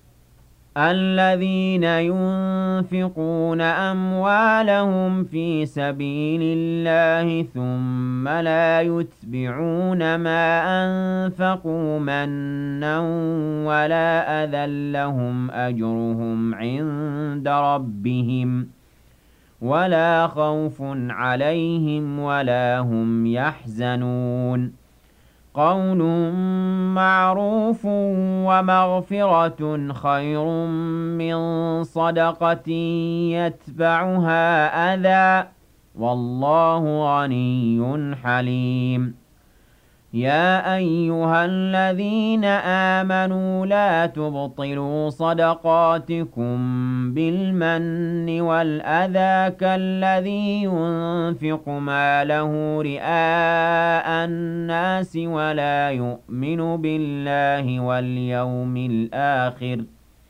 الذين ينفقون أموالهم في سبيل الله ثم لا يتبعون ما أنفقوا منا ولا أذى لهم أجرهم عند ربهم ولا خوف عليهم ولا هم يحزنون قول معروف ومغفرة خير من صدقة يتبعها أذى والله غني حليم يا أيها الذين آمنوا لا تبطلوا صدقاتكم بالمن والأذى كالذي ينفق ماله رئاء الناس ولا يؤمن بالله واليوم الآخر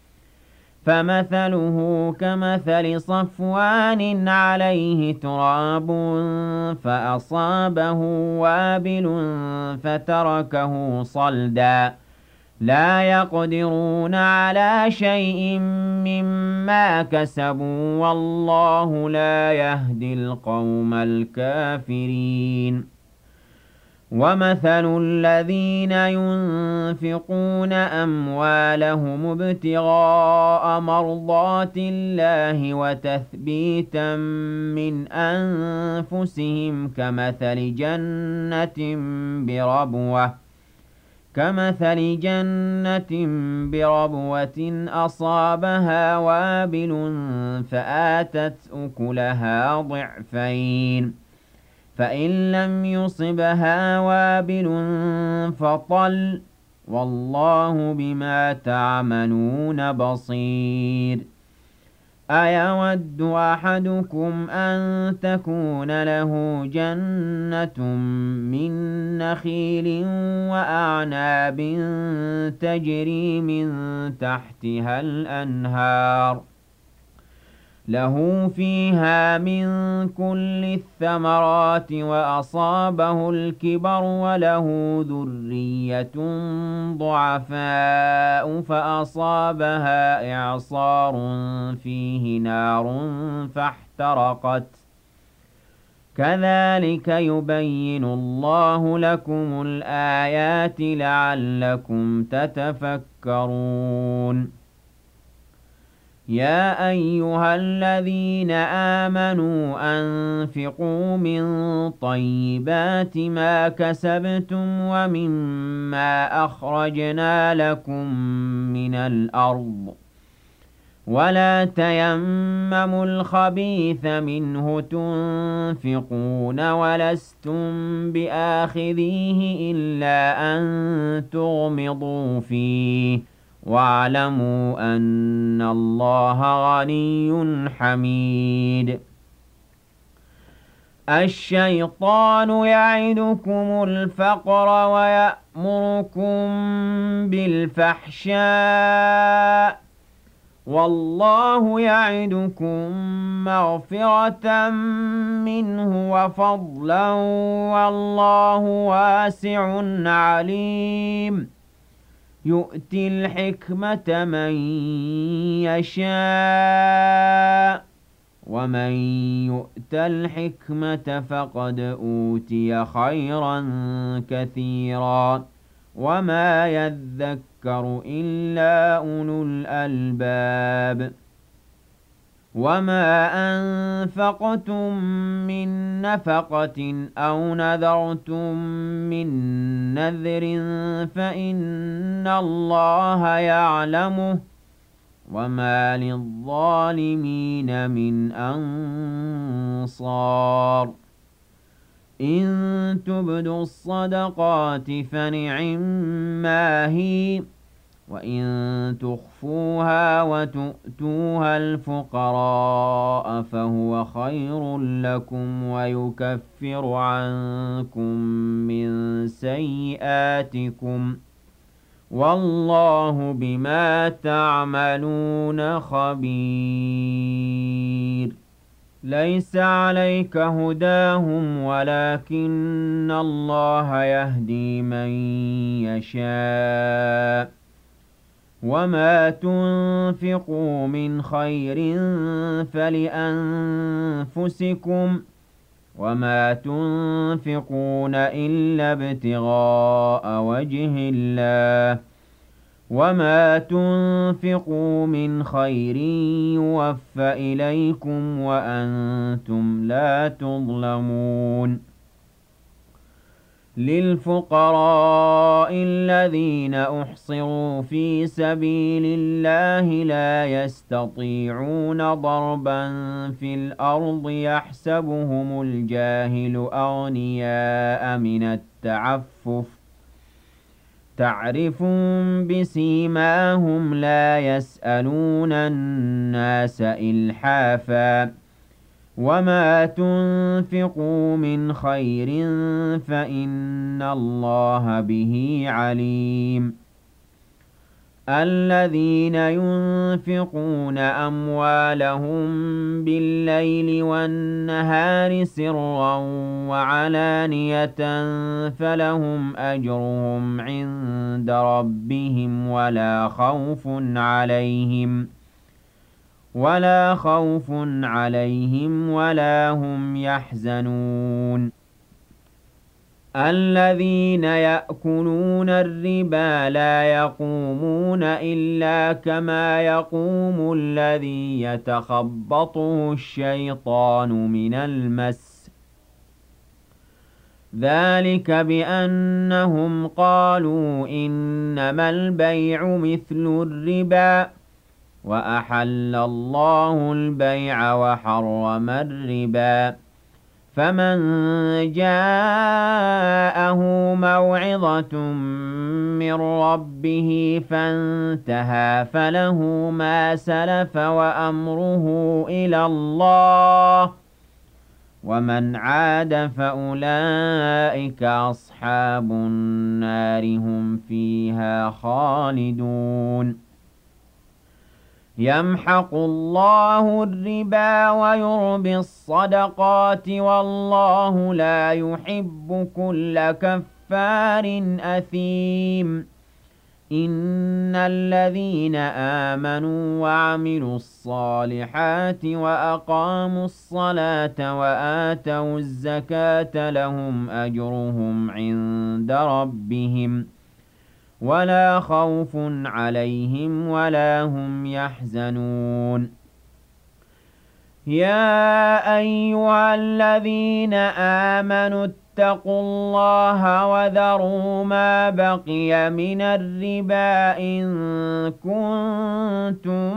فمثله كمثل صفوان عليه تراب فأصابه وابل فتركه صلدا لا يقدرون على شيء مما كسبوا والله لا يهدي القوم الكافرين ومثل الذين ينفقون أموالهم ابتغاء مرضات الله وتثبيتا من أنفسهم كمثل جنة بربوة كمثل جنة بربوة أصابها وابل فآتت أكلها ضعفين فإن لم يصبها وابل فطل والله بما تعملون بصير أيود أحدكم أن تكون له جنة من نخيل وأعناب تجري من تحتها الأنهار له فيها من كل الثمرات وأصابه الكبر وله ذرية ضعفاء فأصابها إعصار فيه نار فاحترقت كذلك يبين الله لكم الآيات لعلكم تتفكرون يا أيها الذين آمنوا أنفقوا من طيبات ما كسبتم ومما أخرجنا لكم من الأرض ولا تيمموا الخبيث منه تنفقون ولستم بآخذيه إلا أن تغمضوا فيه واعلموا أن الله غني حميد الشيطان يعدكم الفقر ويأمركم بالفحشاء والله يعدكم مغفرة منه وفضلا والله واسع عليم يؤتي الحكمة من يشاء ومن يؤت الحكمة فقد أوتي خيرا كثيرا وما يذكر إلا أولو الألباب وما أنفقتم من نفقة أو نذرتم من نذر فإن الله يعلمه وما للظالمين من أنصار إن تبدوا الصدقات فنعما هي وإن تخفوها وتؤتوها الفقراء فهو خير لكم ويكفر عنكم من سيئاتكم والله بما تعملون خبير ليس عليك هداهم ولكن الله يهدي من يشاء وما تنفقوا من خير فلأنفسكم وما تنفقون إلا ابتغاء وجه الله وما تنفقوا من خير يوفى إليكم وأنتم لا تظلمون للفقراء الذين أحصروا في سبيل الله لا يستطيعون ضربا في الأرض يحسبهم الجاهل أغنياء من التعفف تعرفهم بسيماهم لا يسألون الناس إلحافا وما تنفقوا من خير فإن الله به عليم الذين ينفقون أموالهم بالليل والنهار سرا وعلانية فلهم أجرهم عند ربهم ولا خوف عليهم ولا هم يحزنون الذين يأكلون الربا لا يقومون إلا كما يقوم الذي يتخبطه الشيطان من المس ذلك بأنهم قالوا إنما البيع مثل الربا وأحل الله البيع وحرم الربا فمن جاءه موعظة من ربه فانتهى فله ما سلف وأمره إلى الله ومن عاد فأولئك أصحاب النار هم فيها خالدون يمحق الله الربا ويربي الصدقات والله لا يحب كل كفار أثيم إن الذين آمنوا وعملوا الصالحات وأقاموا الصلاة وآتوا الزكاة لهم أجرهم عند ربهم ولا خوف عليهم ولا هم يحزنون يا أيها الذين آمنوا اتقوا الله وذروا ما بقي من الربا إن كنتم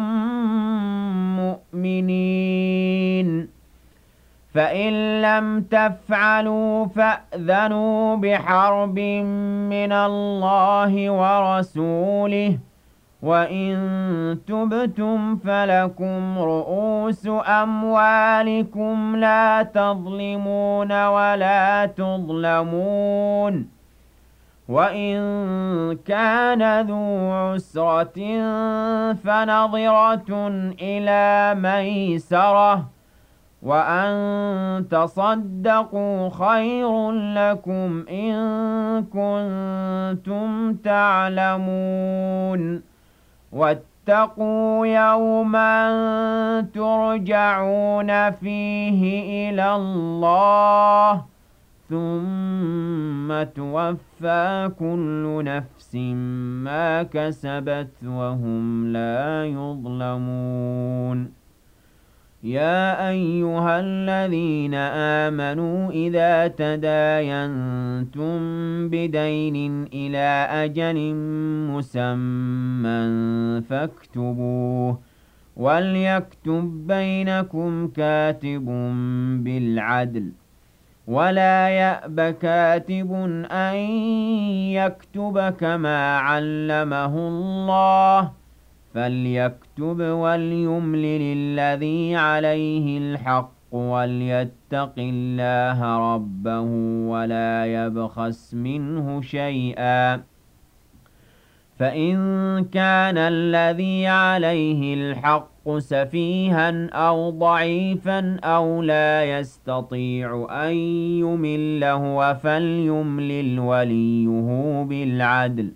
مؤمنين فإن لم تفعلوا فأذنوا بحرب من الله ورسوله وإن تبتم فلكم رؤوس أموالكم لا تظلمون ولا تظلمون وإن كان ذو عسرة فنظرة إلى ميسرة وأن تصدقوا خير لكم إن كنتم تعلمون واتقوا يوما ترجعون فيه إلى الله ثم توفى كل نفس ما كسبت وهم لا يظلمون يا أيها الذين آمنوا إذا تداينتم بدين إلى أجل مسمى فاكتبوه وليكتب بينكم كاتب بالعدل ولا يأب كاتب أن يكتب كما علمه الله فليكتب وليملل الذي عليه الحق وليتق الله ربه ولا يبخس منه شيئا فإن كان الذي عليه الحق سفيها أو ضعيفا أو لا يستطيع أن يمل هو فليملل وليه بالعدل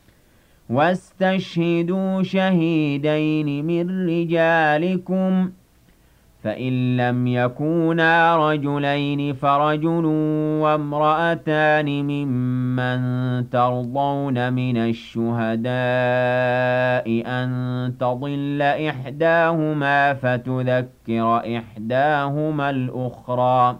واستشهدوا شهيدين من رجالكم فإن لم يكونا رجلين فرجل وامرأتان ممن ترضون من الشهداء أن تضل إحداهما فتذكر إحداهما الأخرى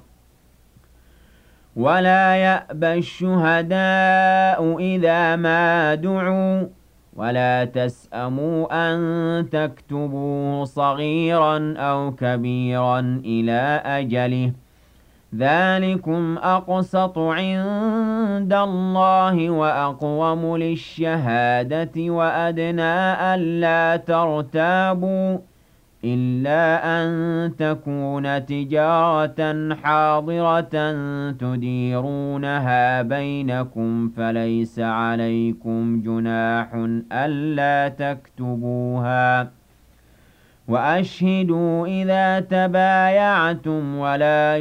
ولا يأبى الشهداء إذا ما دعوا ولا تسأموا أن تكتبوه صغيرا أو كبيرا إلى أجله ذلكم أقسط عند الله وأقوم للشهادة وأدنى ألا ترتابوا إلا أن تكون تجارة حاضرة تديرونها بينكم فليس عليكم جناح ألا تكتبوها وأشهدوا إذا تبايعتم ولا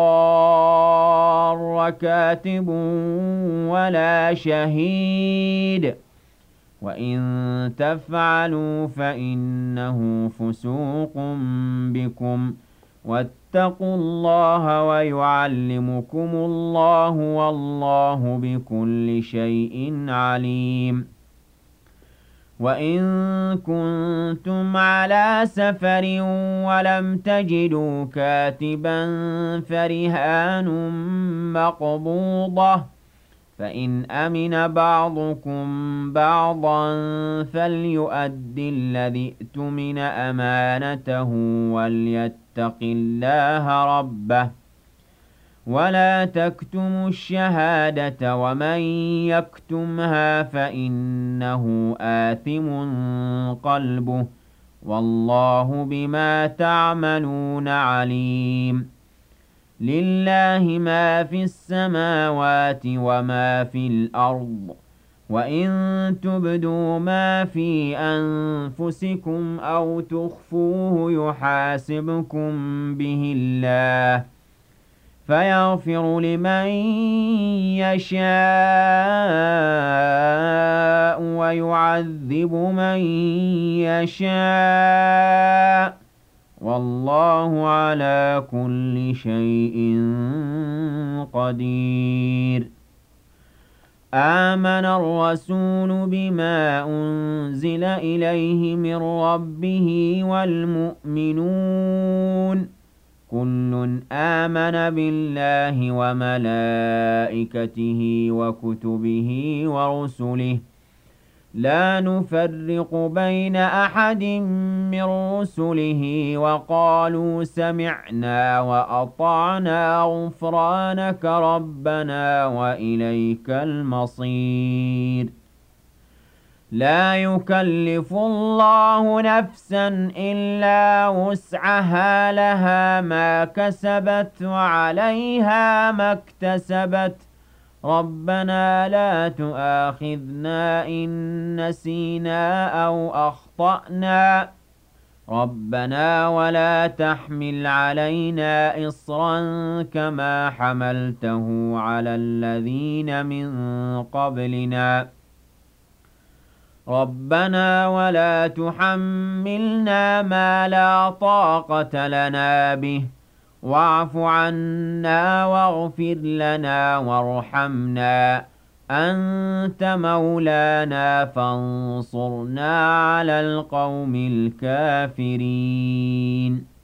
يضار كاتب ولا شهيد وإن تفعلوا فإنه فسوق بكم واتقوا الله ويعلمكم الله والله بكل شيء عليم وإن كنتم على سفر ولم تجدوا كاتبا فرهان مقبوضة، فإن أمن بعضكم بعضا فليؤد الذي اؤتمن أمانته وليتق الله ربه ولا تكتموا الشهادة ومن يكتمها فإنه آثم قلبه والله بما تعملون عليم. لله ما في السماوات وما في الأرض، وإن تبدوا ما في أنفسكم أو تخفوه يحاسبكم به الله فيغفر لمن يشاء ويعذب من يشاء، والله على كل شيء قدير. آمن الرسول بما أنزل إليه من ربه والمؤمنون كل آمن بالله وملائكته وكتبه ورسله لا نفرق بين أحد من رسله وقالوا سمعنا وأطعنا غفرانك ربنا وإليك المصير. لا يكلف الله نفسا إلا وسعها لها ما كسبت وعليها ما اكتسبت ربنا لا تؤاخذنا إن نسينا أو أخطأنا ربنا ولا تحمل علينا إصرا كما حملته على الذين من قبلنا ربنا ولا تحملنا ما لا طاقة لنا به واعف عنا واغفر لنا وارحمنا أنت مولانا فانصرنا على القوم الكافرين.